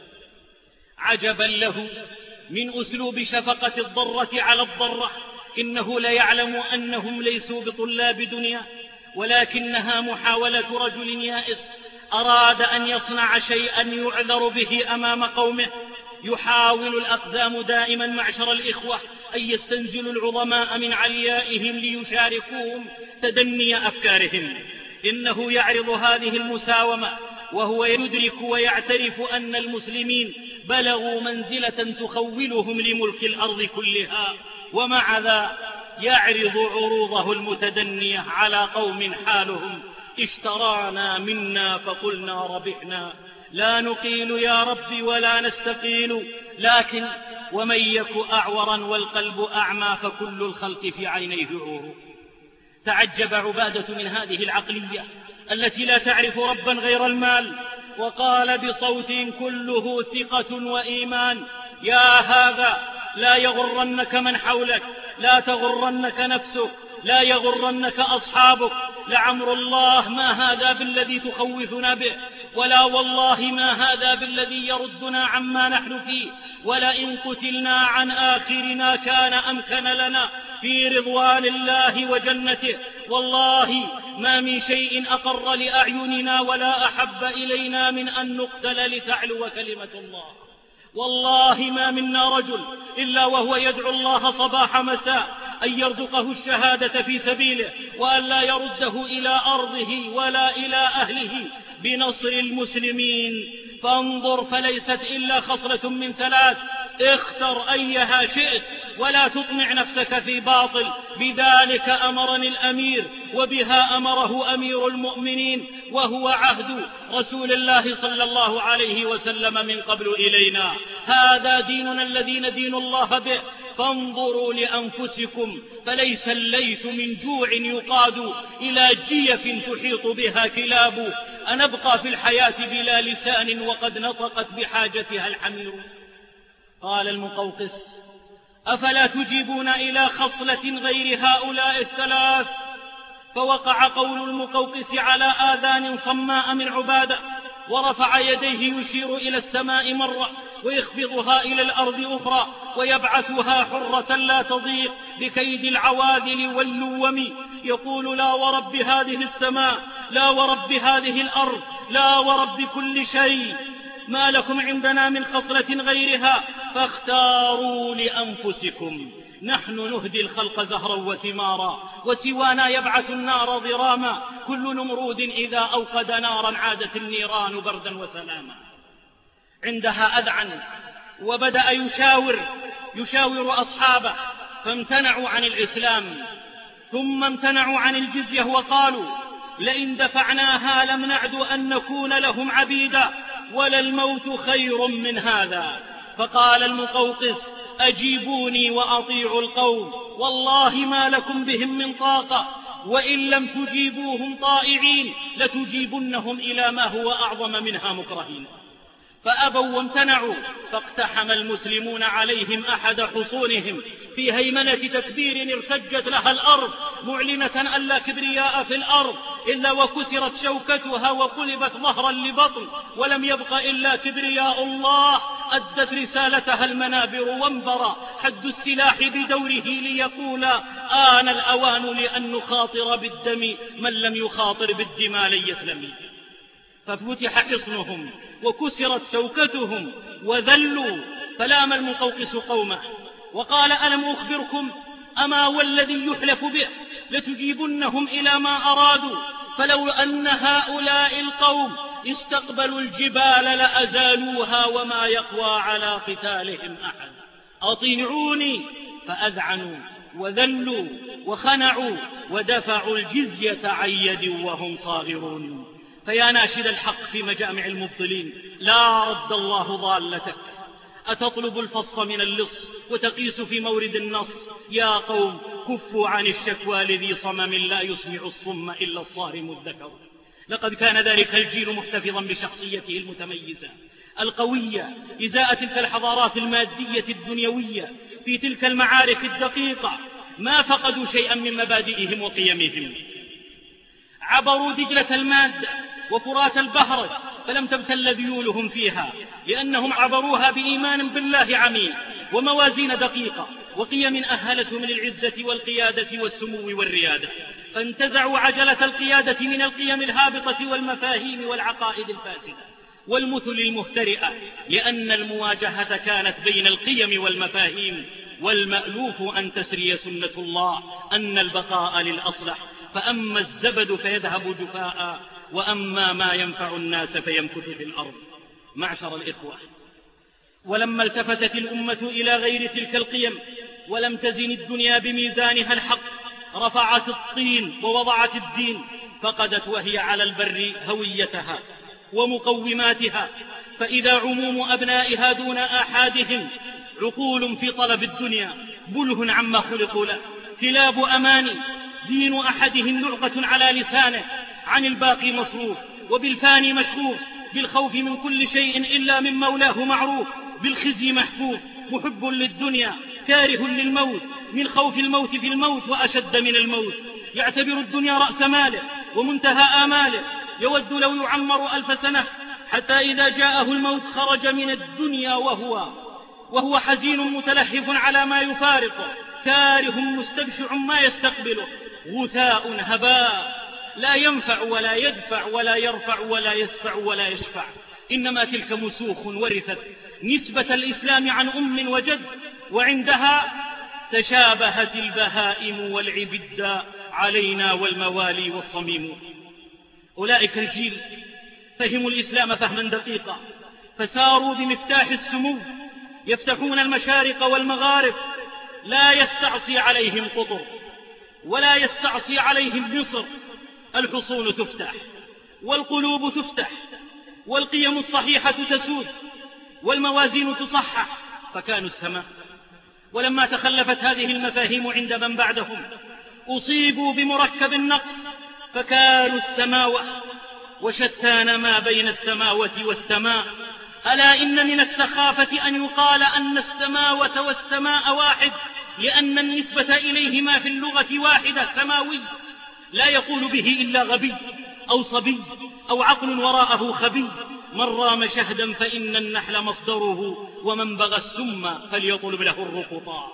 عجبا له من أسلوب شفقة الضرة على الضرة، إنه ليعلم أنهم ليسوا بطلاب دنيا، ولكنها محاولة رجل يائس أراد أن يصنع شيئا يعذر به أمام قومه. يحاول الأقزام دائما معشر الإخوة أن يستنزلوا العظماء من عليائهم ليشاركوهم تدني أفكارهم. إنه يعرض هذه المساومة وهو يدرك ويعترف أن المسلمين بلغوا منزلة تخولهم لملك الأرض كلها، ومع ذا يعرض عروضه المتدنية على قوم حالهم: اشترانا منا فقلنا ربحنا، لا نقيل يا رب ولا نستقيل، لكن ومن يك أعورا والقلب أعمى فكل الخلق في عينيه عور. تعجب عبادة من هذه العقلية التي لا تعرف ربا غير المال، وقال بصوت كله ثقة وإيمان: يا هذا لا يغرنك من حولك، لا تغرنك نفسك، لا يغرنك أصحابك، لعمر الله ما هذا بالذي تخوفنا به، ولا والله ما هذا بالذي يردنا عما نحن فيه، ولئن قتلنا عن آخرنا كان أمكن لنا في رضوان الله وجنته، والله ما من شيء أقر لأعيننا ولا أحب إلينا من أن نقتل لتعلو كلمة الله. والله ما منا رجل إلا وهو يدعو الله صباح مساء أن يرزقه الشهادة في سبيله، وأن لا يرده إلى أرضه ولا إلى أهله بنصر المسلمين. فانظر، فليست إلا خصلة من 3، اختر أيها شئت ولا تطمع نفسك في باطل. بذلك أمرني الأمير، وبها أمره أمير المؤمنين، وهو عهد رسول الله صلى الله عليه وسلم من قبل إلينا. هذا ديننا الذي ندين الله به. فانظروا لأنفسكم، فليس الليث من جوع يقاد إلى جيف تحيط بها كلاب، أنبقى في الحياة بلا لسان وقد نطقت بحاجتها الحمير. قال المقوقس: أفلا تجيبون إلى خصلة غير هؤلاء 3؟ فوقع قول المقوقس على آذان صماء من عبادة، ورفع يديه يشير إلى السماء مرة، ويخفضها إلى الأرض أخرى، ويبعثها حرة لا تضيق بكيد العواذل واللوم، يقول: لا ورب هذه السماء، لا ورب هذه الأرض، لا ورب كل شيء، ما لكم عندنا من خصلة غيرها، فاختاروا لأنفسكم. نحن نهدي الخلق زهرا وثمارا، وسوانا يبعث النار ضراما، كل نمرود إذا أوقد نارا عادت النيران بردا وسلاما. عندها أذعن وبدأ يشاور أصحابه، فامتنعوا عن الإسلام، ثم امتنعوا عن الجزية، وقالوا: لئن دفعناها لم نعد أن نكون لهم عبيدا، ولا الموت خير من هذا. فقال المقوقس: أجيبوني وأطيعوا القوم، والله ما لكم بهم من طاقة، وإن لم تجيبوهم طائعين لتجيبنهم إلى ما هو أعظم منها مكرهين. فأبوا وامتنعوا، فاقتحم المسلمون عليهم أحد حصونهم في هيمنة تكبير ارتجت لها الأرض، معلنة أن لا كبرياء في الأرض إلا وكسرت شوكتها وقلبت ظهرا لبطن، ولم يبق إلا كبرياء الله. أدت رسالتها المنابر وانبرى حد السلاح بدوره ليقول آن الأوان لأن نخاطر بالدم، من لم يخاطر بالدماء لن يسلم. ففتح حصنهم وكسرت شوكتهم وذلوا، فلام المقوقس قومه وقال ألم أخبركم أما والذي يحلف به لتجيبنهم إلى ما أرادوا، فلو أن هؤلاء القوم استقبلوا الجبال لأزالوها وما يقوى على قتالهم أحد. أطيعوني، فأذعنوا وذلوا وخنعوا ودفعوا الجزية عن يد وهم صاغرون. فيا ناشد الحق في مجامع المبطلين، لا رد الله ضالتك، أتطلب الفص من اللص وتقيس في مورد النص؟ يا قوم كفوا عن الشكوى لذي صمم لا يسمع الصم إلا الصارم الذكر. لقد كان ذلك الجيل محتفظا بشخصيته المتميزة القوية إزاء تلك الحضارات المادية الدنيوية. في تلك المعارك الدقيقة ما فقدوا شيئا من مبادئهم وقيمهم. عبروا دجلة المادة وفرات البهرج فلم تبتل ذيولهم فيها، لأنهم عبروها بإيمان بالله عميق وموازين دقيقة وقيم أهلتهم للعزة والقيادة والسمو والريادة. فانتزعوا عجلة القيادة من القيم الهابطة والمفاهيم والعقائد الفاسدة والمثل المهترئة، لأن المواجهة كانت بين القيم والمفاهيم، والمألوف أن تسري سنة الله أن البقاء للأصلح، فأما الزبد فيذهب جفاء وأما ما ينفع الناس فيمكث في الأرض. معشر الإخوة، ولما التفتت الأمة إلى غير تلك القيم ولم تزن الدنيا بميزانها الحق، رفعت الطين ووضعت الدين، فقدت وهي على البر هويتها ومقوماتها. فإذا عموم أبنائها دون آحادهم عقول في طلب الدنيا، بله عما خلقوا له، كلاب أماني، دين أحدهم لعقة على لسانه، عن الباقي مصروف، وبالفاني مشغوف، بالخوف من كل شيء إلا من مولاه معروف، بالخزي محفوف، محب للدنيا كاره للموت، من خوف الموت في الموت وأشد من الموت. يعتبر الدنيا رأس ماله ومنتهى آماله، يود لو يعمر 1000 سنة، حتى إذا جاءه الموت خرج من الدنيا وهو حزين متلهف على ما يفارقه، كاره مستبشع ما يستقبله، غثاء هباء، لا ينفع ولا يدفع ولا يرفع ولا يسفع ولا يشفع. إنما تلك مسوخ ورثت نسبة الإسلام عن أم وجد، وعندها تشابهت البهائم والعبد علينا والموالي والصميم. أولئك الجيل فهموا الإسلام فهما دقيقا، فساروا بمفتاح السمو يفتحون المشارق والمغارب، لا يستعصي عليهم قطر ولا يستعصي عليهم مصر. الحصون تفتح والقلوب تفتح والقيم الصحيحة تسود والموازين تصحح، فكانوا السماء. ولما تخلفت هذه المفاهيم عند من بعدهم أصيبوا بمركب النقص، فكانوا السماوة، وشتان ما بين السماوة والسماء. ألا إن من السخافة أن يقال أن السماوة والسماء واحد، لأن النسبة إليهما في اللغة واحدة، سماوي، لا يقول به إلا غبي أو صبي أو عقل وراءه خبي. من رام شهدا فإن النحل مصدره، ومن بغى السم فليطلب له الرقطا.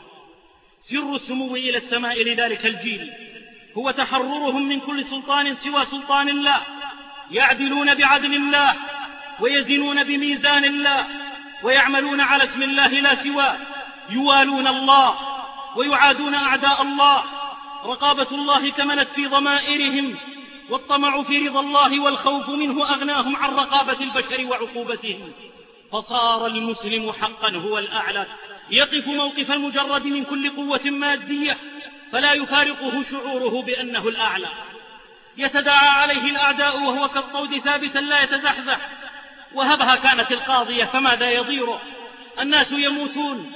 سر السمو إلى السماء لذلك الجيل هو تحررهم من كل سلطان سوى سلطان الله، يعدلون بعدل الله ويزنون بميزان الله ويعملون على اسم الله لا سواه، يوالون الله ويعادون أعداء الله. رقابة الله كمنت في ضمائرهم، والطمع في رضا الله والخوف منه أغناهم عن رقابة البشر وعقوبتهم. فصار المسلم حقا هو الأعلى، يقف موقف المجرد من كل قوة مادية، فلا يفارقه شعوره بأنه الأعلى. يتداعى عليه الأعداء وهو كالطود ثابتا لا يتزحزح. وهبها كانت القاضية فماذا يضيره؟ الناس يموتون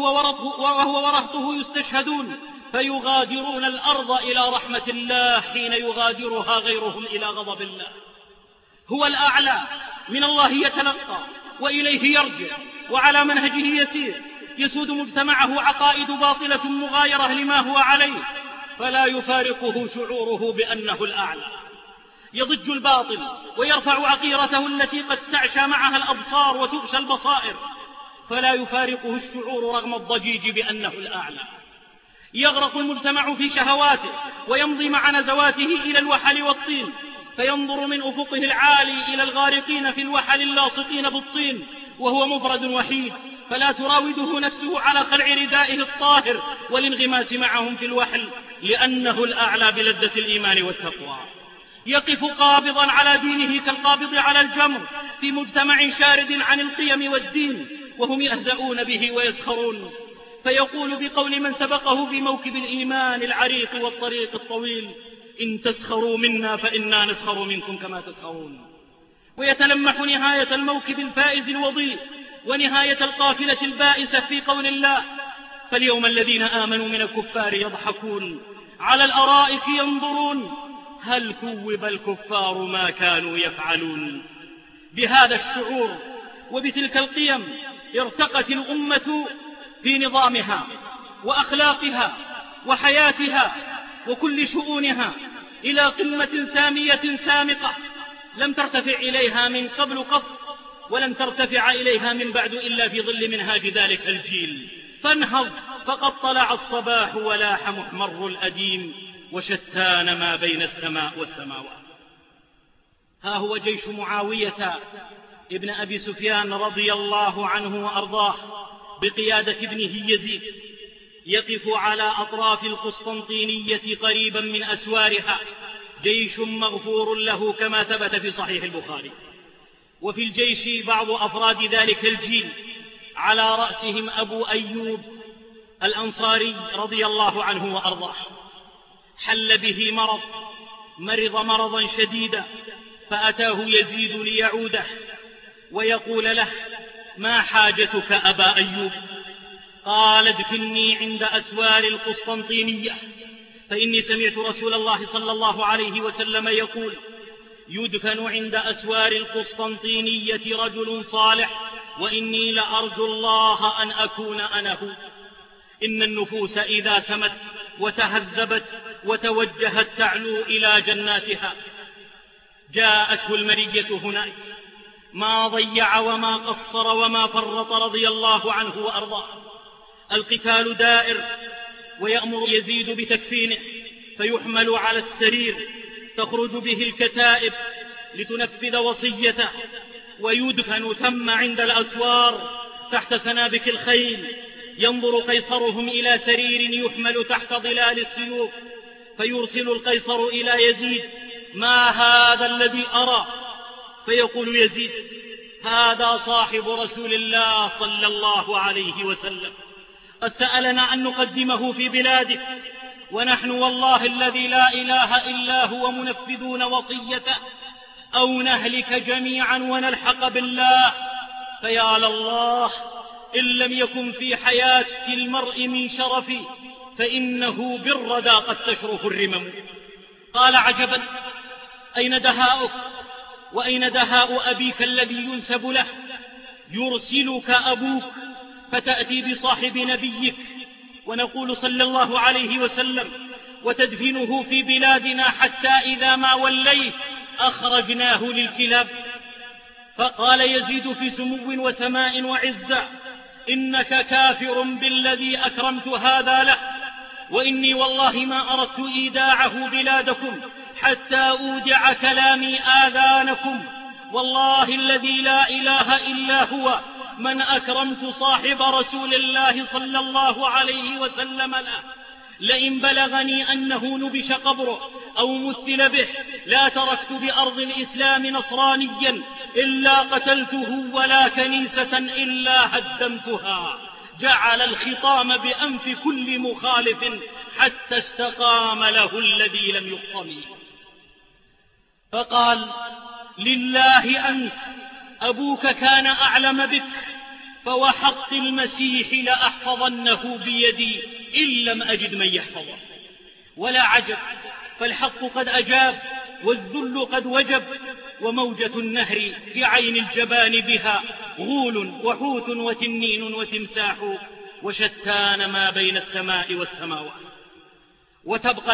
وهو ورهطه يستشهدون، فيغادرون الأرض إلى رحمة الله حين يغادرها غيرهم إلى غضب الله. هو الأعلى من الله يتلقى وإليه يرجع وعلى منهجه يسير، يسود مجتمعه عقائد باطلة مغايرة لما هو عليه، فلا يفارقه شعوره بأنه الأعلى. يضج الباطل ويرفع عقيرته التي قد تعشى معها الأبصار وتغشى البصائر، فلا يفارقه الشعور رغم الضجيج بأنه الأعلى. يغرق المجتمع في شهواته ويمضي مع نزواته إلى الوحل والطين، فينظر من أفقه العالي إلى الغارقين في الوحل اللاصقين بالطين وهو مفرد وحيد، فلا تراوده نفسه على خلع ردائه الطاهر والانغماس معهم في الوحل، لأنه الأعلى بلذة الإيمان والتقوى. يقف قابضا على دينه كالقابض على الجمر في مجتمع شارد عن القيم والدين، وهم يهزؤون به ويسخرون، فيقول بقول من سبقه في موكب الإيمان العريق والطريق الطويل: إن تسخروا منا فإنا نسخر منكم كما تسخرون. ويتلمح نهاية الموكب الفائز الوضيء ونهاية القافلة البائسة في قول الله: فاليوم الذين آمنوا من الكفار يضحكون على الأرائك ينظرون هل كوب الكفار ما كانوا يفعلون. بهذا الشعور وبتلك القيم ارتقت الأمة في نظامها وأخلاقها وحياتها وكل شؤونها إلى قمة سامية سامقة لم ترتفع إليها من قبل قط، ولن ترتفع إليها من بعد إلا في ظل منهاج ذلك الجيل. فانهض فقد طلع الصباح ولاح محمر الأديم، وشتان ما بين السماء والسماوات. ها هو جيش معاوية ابن أبي سفيان رضي الله عنه وأرضاه بقيادة ابنه يزيد يقف على أطراف القسطنطينية قريبا من أسوارها، جيش مغفور له كما ثبت في صحيح البخاري. وفي الجيش بعض أفراد ذلك الجيل على رأسهم أبو أيوب الأنصاري رضي الله عنه وأرضاه. حل به مرض مرضا شديدا، فأتاه يزيد ليعوده ويقول له: ما حاجتك أبا أيوب؟ قال: ادفني عند أسوار القسطنطينية، فإني سمعت رسول الله صلى الله عليه وسلم يقول: يدفن عند أسوار القسطنطينية رجل صالح، وإني لأرجو الله أن أكون أنا هو. إن النفوس إذا سمت وتهذبت وتوجهت تعلو إلى جناتها. جاءته المرية هناك، ما ضيع وما قصر وما فرط رضي الله عنه وأرضاه. القتال دائر، ويأمر يزيد بتكفينه فيحمل على السرير، تخرج به الكتائب لتنفذ وصيته، ويدفن ثم عند الأسوار تحت سنابك الخيل. ينظر قيصرهم إلى سرير يحمل تحت ظلال السيوف، فيرسل القيصر إلى يزيد: ما هذا الذي أرى؟ فيقول يزيد: هذا صاحب رسول الله صلى الله عليه وسلم، قد سألنا أن نقدمه في بلادك، ونحن والله الذي لا إله إلا هو منفذون وصيته، أو نهلك جميعا ونلحق بالله. فيا لله، إن لم يكن في حياة المرء من شرف، فإنه بالردى قد تشرف الرمم. قال: عجبا، أين دهاؤك؟ وأين دهاء أبيك الذي ينسب له؟ يرسلك أبوك فتأتي بصاحب نبيك، ونقول صلى الله عليه وسلم: وتدفنه في بلادنا حتى إذا ما وليت أخرجناه للكلاب. فقال يزيد في سمو وسماء وعزة: إنك كافر بالذي أكرمت هذا له، وإني والله ما أردت إيداعه بلادكم حتى أودع كلامي آذانكم. والله الذي لا إله إلا هو من أكرمت صاحب رسول الله صلى الله عليه وسلم له، لئن بلغني أنه نبش قبره أو مثل به لا تركت بأرض الإسلام نصرانيا إلا قتلته، ولا كنيسة إلا هدمتها. جعل الخطام بأنف كل مخالف حتى استقام له الذي لم يقطم. فقال: لله أنت، أبوك كان أعلم بك، فوحق المسيح لأحفظنه بيدي إن لم أجد من يحفظه. ولا عجب، فالحق قد أجاب والذل قد وجب، وموجة النهر في عين الجبان بها، غول وحوت وتنين وتمساح وشتان ما بين السماء والسماوات. وتبقى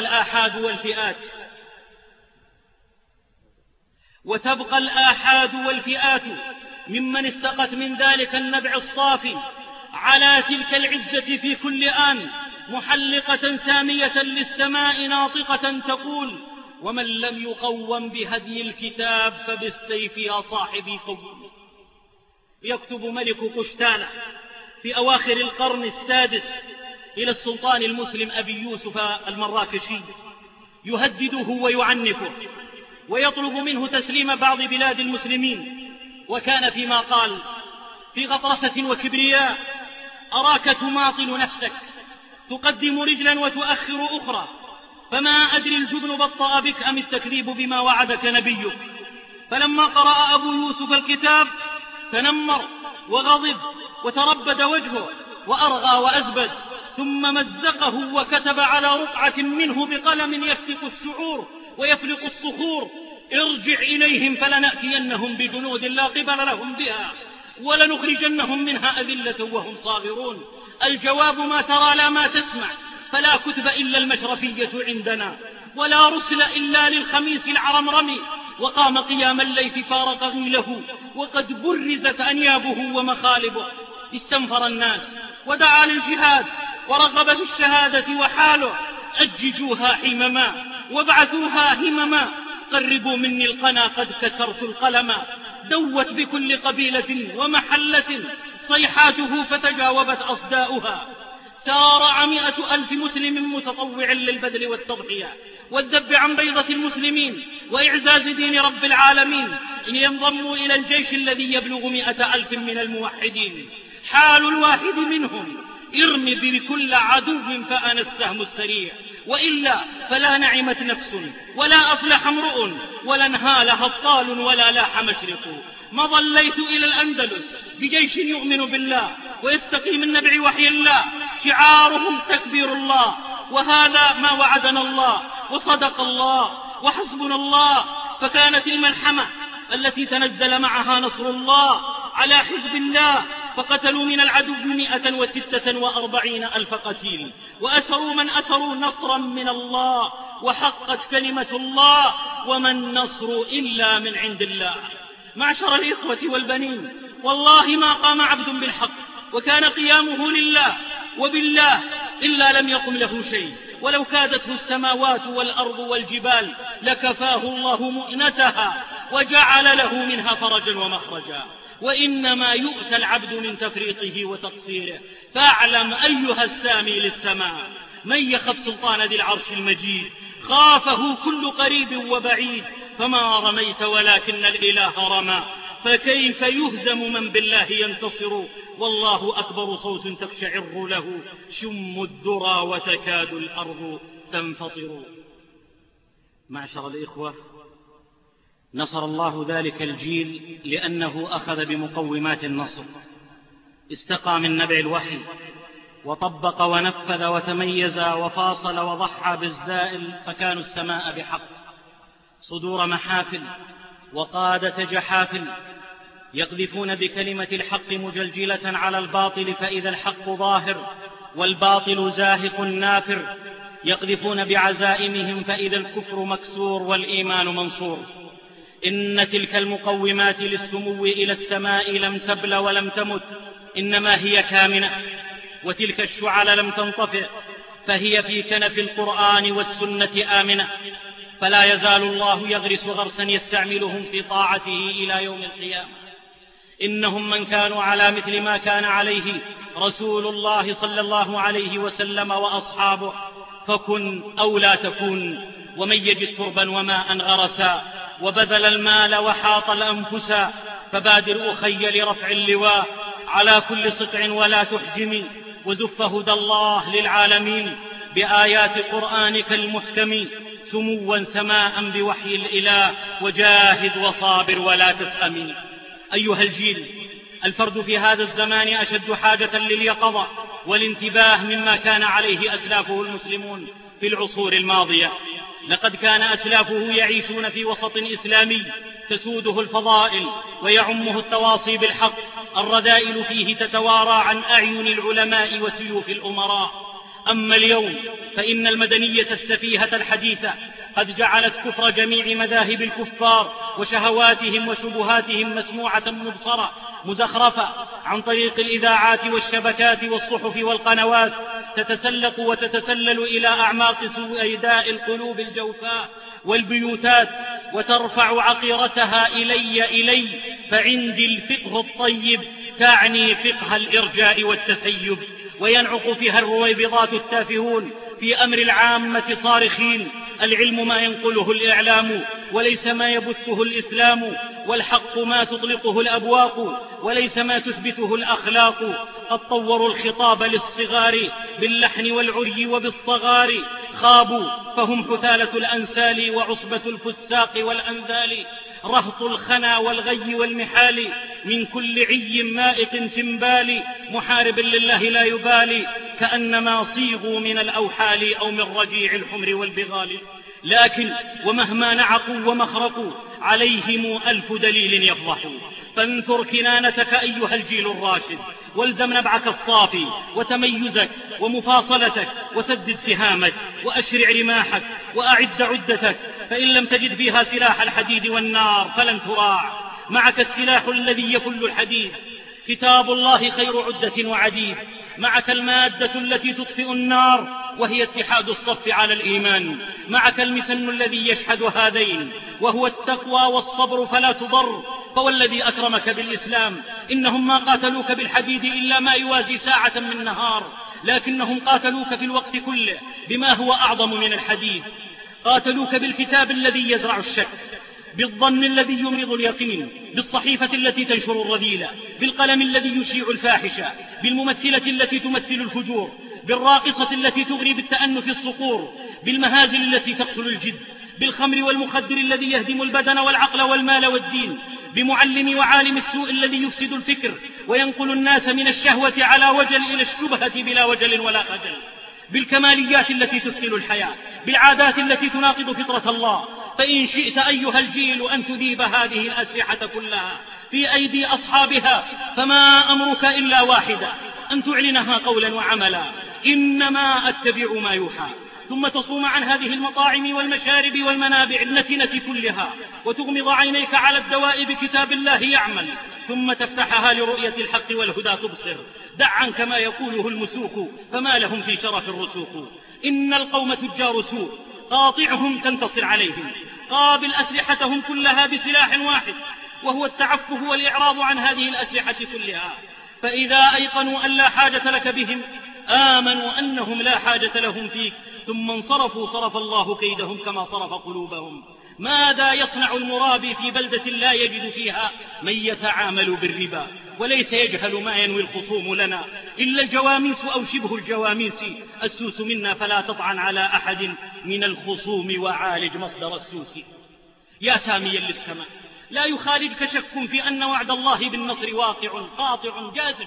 الآحاد والفئات ممن استقت من ذلك النبع الصافي على تلك العزة في كل آن، محلقة سامية للسماء ناطقة تقول: ومن لم يقوم بهدي الكتاب فبالسيف يا صاحبي قوم. يكتب ملك قشتالة في أواخر القرن السادس إلى السلطان المسلم أبي يوسف المراكشي يهدده ويعنفه ويطلب منه تسليم بعض بلاد المسلمين، وكان فيما قال: في غطرسة وكبرياء أراك تماطل نفسك، تقدم رجلا وتؤخر أخرى، فما أدري الجبن بطأ بك أم التكذيب بما وعدك نبيك. فلما قرأ أبو يوسف الكتاب تنمر وغضب وتربد وجهه وأرغى وأزبد، ثم مزقه وكتب على رقعة منه بقلم يفتق الشعور ويفلق الصخور: ارجع إليهم فلنأتينهم بجنود لا قبل لهم بها ولنخرجنهم منها أذلة وهم صاغرون. الجواب: ما ترى لا ما تسمع، فلا كتب إلا المشرفية عندنا، ولا رسل إلا للخميس العرمرمي. وقام قيام الليل فارق غيله وقد برزت أنيابه ومخالبه. استنفر الناس ودعا للجهاد ورغب في الشهادة وحاله: أججوها حمما وابعثوها همما، قربوا مني القنا قد كسرت القلم. دوت بكل قبيلة ومحلة صيحاته فتجاوبت أصداؤها. سارع 100,000 مسلم متطوع للبذل والتضحية والذب عن بيضة المسلمين وإعزاز دين رب العالمين، إن ينضموا إلى الجيش الذي يبلغ 100,000 من الموحدين. حال الواحد منهم: ارم بكل عدو فأنا السهم السريع، وإلا فلا نعمت نفس ولا أفلح امرؤ ولا انهال هطال ولا لاح مشرق. ما ضليت إلى الأندلس بجيش يؤمن بالله ويستقي من نبع وحي الله، شعارهم تكبير الله، وهذا ما وعدنا الله وصدق الله وحسبنا الله. فكانت الملحمة التي تنزل معها نصر الله على حزب الله، فقتلوا من العدو 146,000 قتيل، وأسروا من أسروا نصرا من الله، وحقت كلمة الله: وما النصر إلا من عند الله. معشر الإخوة والبنين، والله ما قام عبد بالحق وكان قيامه لله وبالله إلا لم يقم له شيء، ولو كادته السماوات والأرض والجبال لكفاه الله مؤنتها وجعل له منها فرجا ومخرجا. وإنما يؤتى العبد من تفريطه وتقصيره. فاعلم أيها السامي للسماء: من يخف سلطان ذي العرش المجيد خافه كل قريب وبعيد. فما رميت ولكن الإله رمى، فكيف يهزم من بالله ينتصر. والله أكبر صوت تقشعر له شم الذرى وتكاد الأرض تنفطر. معشر الإخوة، نصر الله ذلك الجيل لأنه أخذ بمقومات النصر، استقى من نبع الوحي وطبق ونفذ وتميز وفاصل وضحى بالزائل، فكانوا السماء بحق صدور محافل وقادة جحافل، يقذفون بكلمة الحق مجلجلة على الباطل فإذا الحق ظاهر والباطل زاهق نافر، يقذفون بعزائمهم فإذا الكفر مكسور والإيمان منصور. إن تلك المقومات للسمو إلى السماء لم تبل ولم تمت، إنما هي كامنة، وتلك الشعل لم تنطفئ، فهي في كنف القرآن والسنة آمنة. فلا يزال الله يغرس غرسا يستعملهم في طاعته إلى يوم القيامة. إنهم من كانوا على مثل ما كان عليه رسول الله صلى الله عليه وسلم وأصحابه، فكن أو لا تكن. ومن يجد تربا وماء غرسا وبذل المال وحاط الأنفسا، فبادر أخي لرفع اللواء على كل سطع ولا تحجمي، وزف هدى الله للعالمين بآيات قرآنك المحكم، سموا سماء بوحي الإله، وجاهد وصابر ولا تسأمي. أيها الجيل، الفرد في هذا الزمان أشد حاجة لليقظة والانتباه مما كان عليه أسلافه المسلمون في العصور الماضية. لقد كان أسلافه يعيشون في وسط إسلامي تسوده الفضائل ويعمه التواصي بالحق، الرذائل فيه تتوارى عن أعين العلماء وسيوف الأمراء. أما اليوم فإن المدنية السفيهة الحديثة قد جعلت كفر جميع مذاهب الكفار وشهواتهم وشبهاتهم مسموعة مبصرة مزخرفة عن طريق الإذاعات والشبكات والصحف والقنوات، تتسلق وتتسلل إلى أعماق سويداء القلوب الجوفاء والبيوتات، وترفع عقيرتها إلي فعندي الفقه الطيب تعني فقه الإرجاء والتسيب، وينعق فيها الرويبضات التافهون في أمر العامة صارخين: العلم ما ينقله الإعلام وليس ما يبثه الإسلام، والحق ما تطلقه الأبواق وليس ما تثبته الأخلاق. قد طوروا الخطاب للصغار باللحن والعري وبالصغار، خابوا فهم حثالة الأنسال وعصبة الفساق والأنذال، رهط الخنا والغي والمحال من كل عي مائق تنبال، محارب لله لا يبالي كأنما صيغوا من الأوحال أو من رجيع الحمر والبغال. لكن ومهما نعقوا ومخرقوا عليهم 1000 دليل يفضحوا، فانثر كنانتك أيها الجيل الراشد، والزم نبعك الصافي وتميزك ومفاصلتك، وسدد سهامك وأشرع رماحك وأعد عدتك، فإن لم تجد فيها سلاح الحديد والنار فلن تراع. معك السلاح الذي يفل الحديد، كتاب الله خير عدة وعديد، معك المادة التي تطفئ النار وهي اتحاد الصف على الإيمان، معك المسن الذي يشحذ هذين وهو التقوى والصبر فلا تضر. فوالذي أكرمك بالإسلام إنهم ما قاتلوك بالحديد إلا ما يوازي ساعة من نهار، لكنهم قاتلوك في الوقت كله بما هو أعظم من الحديد. قاتلوك بالكتاب الذي يزرع الشك، بالظن الذي يمرض اليقين، بالصحيفة التي تنشر الرذيلة، بالقلم الذي يشيع الفاحشة، بالممثلة التي تمثل الفجور، بالراقصة التي تغري بالتأنف الصقور، بالمهازل التي تقتل الجد، بالخمر والمخدر الذي يهدم البدن والعقل والمال والدين، بمعلم وعالم السوء الذي يفسد الفكر وينقل الناس من الشهوة على وجل إلى الشبهة بلا وجل ولا خجل، بالكماليات التي تثقل الحياة، بالعادات التي تناقض فطرة الله. فإن شئت أيها الجيل أن تذيب هذه الأسلحة كلها في أيدي أصحابها فما أمرك إلا واحدة: أن تعلنها قولا وعملا: إنما أتبع ما يوحى، ثم تصوم عن هذه المطاعم والمشارب والمنابع النتنة كلها، وتغمض عينيك على الدواء بكتاب الله يعمل، ثم تفتحها لرؤية الحق والهدى تبصر. دع عنك ما يقوله المسوق فما لهم في شرف الرسوق. إن القوم تجار سوء، قاطعهم تنتصر عليهم، قابل أسلحتهم كلها بسلاح واحد وهو التعفف والإعراض عن هذه الأسلحة كلها. فإذا أيقنوا أن لا حاجة لك بهم آمنوا أنهم لا حاجة لهم فيك، ثم انصرفوا صرف الله كيدهم كما صرف قلوبهم. ماذا يصنع المرابي في بلدة لا يجد فيها من يتعامل بالربا؟ وليس يجهل ما ينوي الخصوم لنا إلا الجواميس أو شبه الجواميس. السوس منا فلا تطعن على أحد من الخصوم وعالج مصدر السوس. يا ساميا للسماء، لا يخالجك شك في أن وعد الله بالنصر واقع قاطع جازم.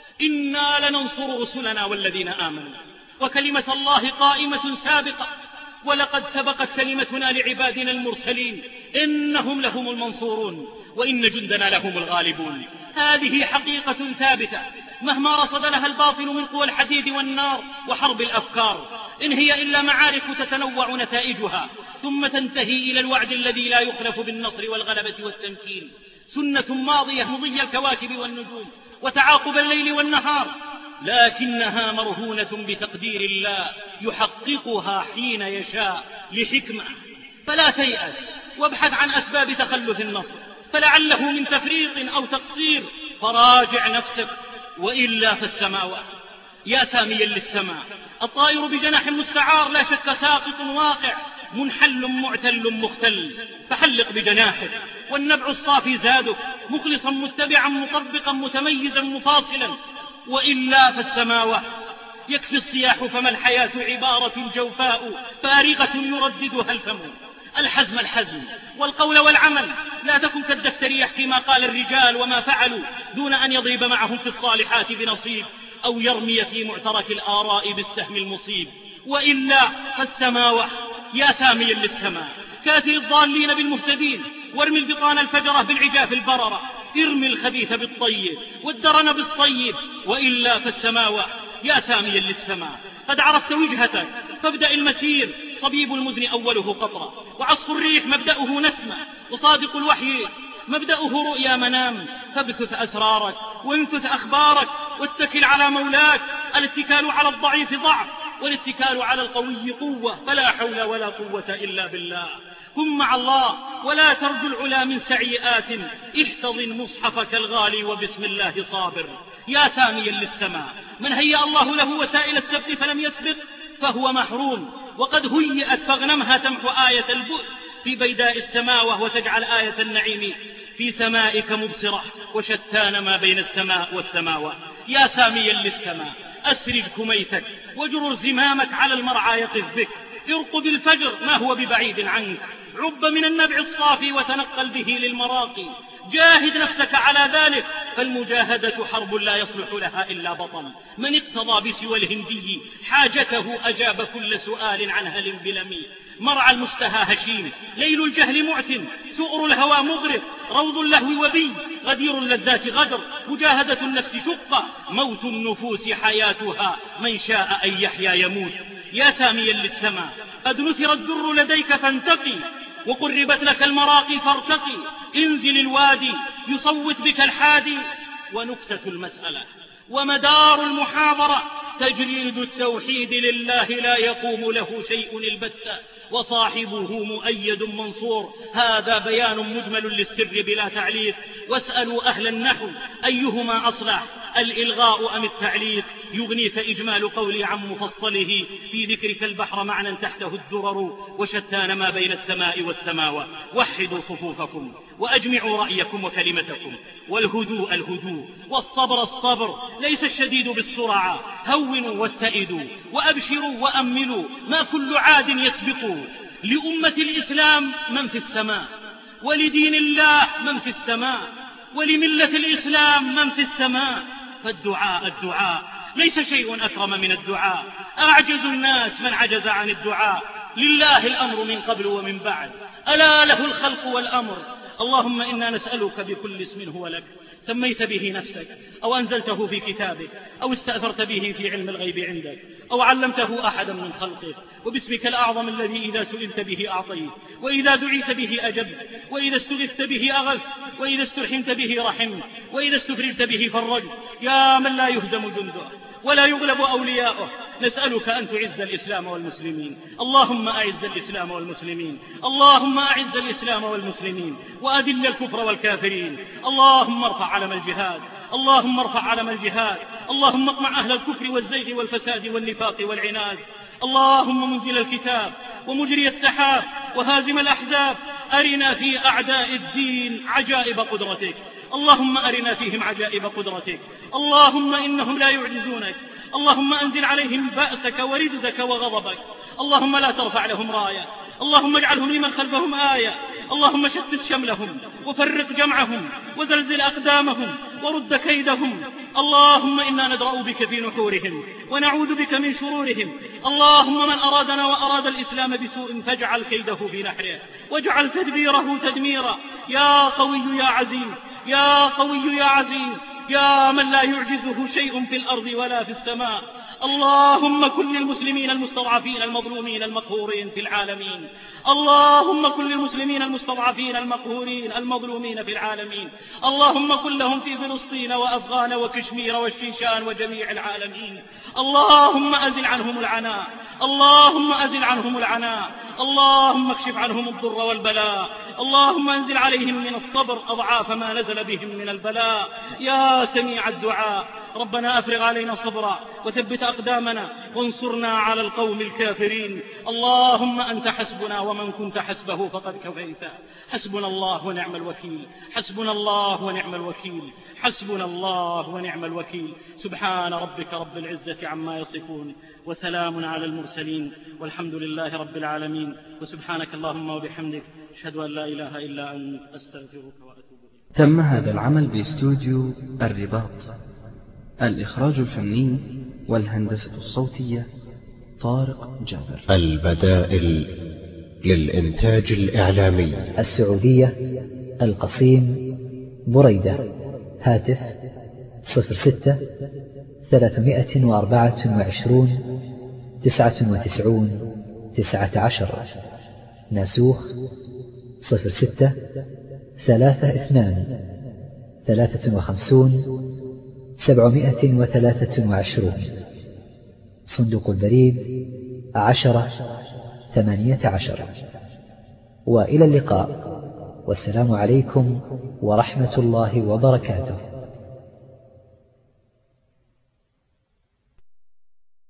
إنا لننصر رسلنا والذين آمنوا، وكلمة الله قائمة سابقة، ولقد سبقت كلمتنا لعبادنا المرسلين إنهم لهم المنصورون وإن جندنا لهم الغالبون. هذه حقيقة ثابتة مهما رصد لها الباطل من قوى الحديد والنار وحرب الأفكار، إن هي إلا معارك تتنوع نتائجها ثم تنتهي إلى الوعد الذي لا يخلف بالنصر والغلبة والتمكين. سنة ماضية مضي الكواكب والنجوم وتعاقب الليل والنهار، لكنها مرهونة بتقدير الله يحققها حين يشاء لحكمة. فلا تيأس وابحث عن أسباب تخلف النصر، فلعله من تفريط أو تقصير، فراجع نفسك، وإلا فالسماوات. يا ساميا للسماء، الطائر بجناح مستعار لا شك ساقط واقع، منحل معتل مختل، فحلق بجناحك، والنبع الصافي زادك، مخلصا متبعا مطبقا متميزا مفاصلا، وإلا فالسماوات. يكفي الصياح فما الحياة عبارة جوفاء فارغة يرددها الفم. الحزم الحزم والقول والعمل، لا تكن كالدفتر يحكي ما قال الرجال وما فعلوا دون أن يضرب معهم في الصالحات بنصيب أو يرمي في معترك الآراء بالسهم المصيب، وإلا فالسماوات. يا ساميا للسماء، كاثر الضالين بالمهتدين، وارمي البطان الفجرة بالعجاف البررة، ارمي الخبيث بالطيب والدرن بالصيب، وإلا فالسماوة. يا ساميا للسماء، قد عرفت وجهتك فابدأ المسير. صبيب المزن أوله قطرة، وعصف الريح مبدأه نسمة، وصادق الوحي مبدأه رؤيا منام. فابثث أسرارك وانثث أخبارك، واتكل على مولاك. الاتكال على الضعيف ضعف، والاتكال على القوي قوة، فلا حول ولا قوة إلا بالله. كن مع الله ولا ترجو العلا من سعيئات، احتضن مصحفك الغالي وبسم الله صابر. يا ساميا للسماء، من هيأ الله له وسائل السبق فلم يسبق فهو محروم، وقد هيئت فاغنمها تمحو آية البؤس في بيداء السماوة، وتجعل آية النعيم في سمائك مبصرة، وشتان ما بين السماء والسماوة. يا ساميا للسماء، أسرج كميتك وجرر زمامك على المرعى يقف بك. ارقب الفجر ما هو ببعيد عنك، عب من النبع الصافي وتنقل به للمراقي. جاهد نفسك على ذلك، فالمجاهدة حرب لا يصلح لها إلا بطل. من اقتضى بسوى الهندي حاجته أجاب كل سؤال عن هل بلمي. مرعى المشتهى هشيم، ليل الجهل معتم، سؤر الهوى مغرق، روض اللهو وبي، غدير اللذات غدر، مجاهدة النفس شقة، موت النفوس حياتها، من شاء أن يحيا يموت. يا ساميا للسماء، قد نثر الدر لديك فانتقي، وقربت لك المراقي فارتقي. انزل الوادي يصوت بك الحادي، ونكتة المسألة ومدار المحاضرة تجريد التوحيد لله لا يقوم له شيء البتة، وصاحبه مؤيد منصور. هذا بيان مجمل للسر بلا تعليق. واسألوا أهل النحو أيهما أصلح، الإلغاء أم التعليق؟ يغنيك إجمال قولي عن مفصله، في ذكرك البحر معنى تحته الدرر، وشتان ما بين السماء والسماوة. وحدوا صفوفكم وأجمعوا رأيكم وكلمتكم، والهدوء الهدوء، والصبر الصبر، ليس الشديد بالسرعة. هونوا واتئدوا وأبشروا وأملوا، ما كل عاد يسبق. لأمة الإسلام من في السماء، ولدين الله من في السماء، ولملة الإسلام من في السماء. فالدعاء الدعاء، ليس شيء أكرم من الدعاء. أعجز الناس من عجز عن الدعاء. لله الأمر من قبل ومن بعد، ألا له الخلق والأمر. اللهم إنا نسألك بكل اسم هو لك، سميت به نفسك، أو أنزلته في كتابك، أو استأثرت به في علم الغيب عندك، أو علمته أحدا من خلقك، وباسمك الأعظم الذي إذا سئلت به أعطيت، وإذا دعيت به أجبت، وإذا استغثت به أغثت، وإذا استرحمت به رحمت، وإذا استفرجت به فرجت. يا من لا يهزم جنده ولا يغلب أولياؤه، نسألك أن تعز الإسلام والمسلمين. اللهم أعز الإسلام والمسلمين، اللهم أعز الإسلام والمسلمين، وأذل الكفر والكافرين. اللهم ارفع علم الجهاد، اللهم ارفع علم الجهاد. اللهم اقمع أهل الكفر والزيغ والفساد والنفاق والعناد. اللهم منزل الكتاب ومجري السحاب وهازم الأحزاب، أرنا في أعداء الدين عجائب قدرتك. اللهم أرنا فيهم عجائب قدرتك. اللهم إنهم لا يعجزونك. اللهم أنزل عليهم بأسك ورجزك وغضبك. اللهم لا ترفع لهم راية. اللهم اجعلهم لمن خلفهم آية. اللهم شتت شملهم وفرق جمعهم وزلزل أقدامهم ورد كيدهم. اللهم إنا ندرأ بك في نحورهم ونعوذ بك من شرورهم. اللهم من أرادنا وأراد الإسلام بسوء فاجعل كيده بنحره واجعل تدبيره تدميرا. يا قوي يا عزيز، يا قوي يا عزيز، يا من لا يعجزه شيء في الأرض ولا في السماء. اللهم كن للمسلمين المستضعفين المظلومين المقهورين في العالمين. اللهم كن للمسلمين المستضعفين المقهورين المظلومين في العالمين. اللهم كن لهم في فلسطين وأفغان وكشمير والشيشان وجميع العالمين. اللهم أزل عنهم العناء، اللهم أزل عنهم العناء. اللهم اكشف عنهم الضر والبلاء. اللهم انزل عليهم من الصبر أضعاف ما نزل بهم من البلاء. يا سميع الدعاء، ربنا أفرغ علينا صبرا وثبت أقدامنا وانصرنا على القوم الكافرين. اللهم أنت حسبنا ومن كنت حسبه فقد كفيت. حسبنا الله ونعم الوكيل، حسبنا الله ونعم الوكيل، حسبنا الله ونعم الوكيل. سبحان ربك رب العزة عما يصفون، وسلام على المرسلين، والحمد لله رب العالمين. وسبحانك اللهم وبحمدك، أشهد أن لا إله إلا أنت، أستغفرك وأتوب إليك. تم هذا العمل باستوديو الرباط. الإخراج الفني والهندسة الصوتية طارق جابر. البدائل للإنتاج الإعلامي. السعودية، القصيم، بريدة. هاتف 06 324 99 19. ناسوخ 06 32 53 723. صندوق البريد 1018. وإلى اللقاء، والسلام عليكم ورحمة الله وبركاته.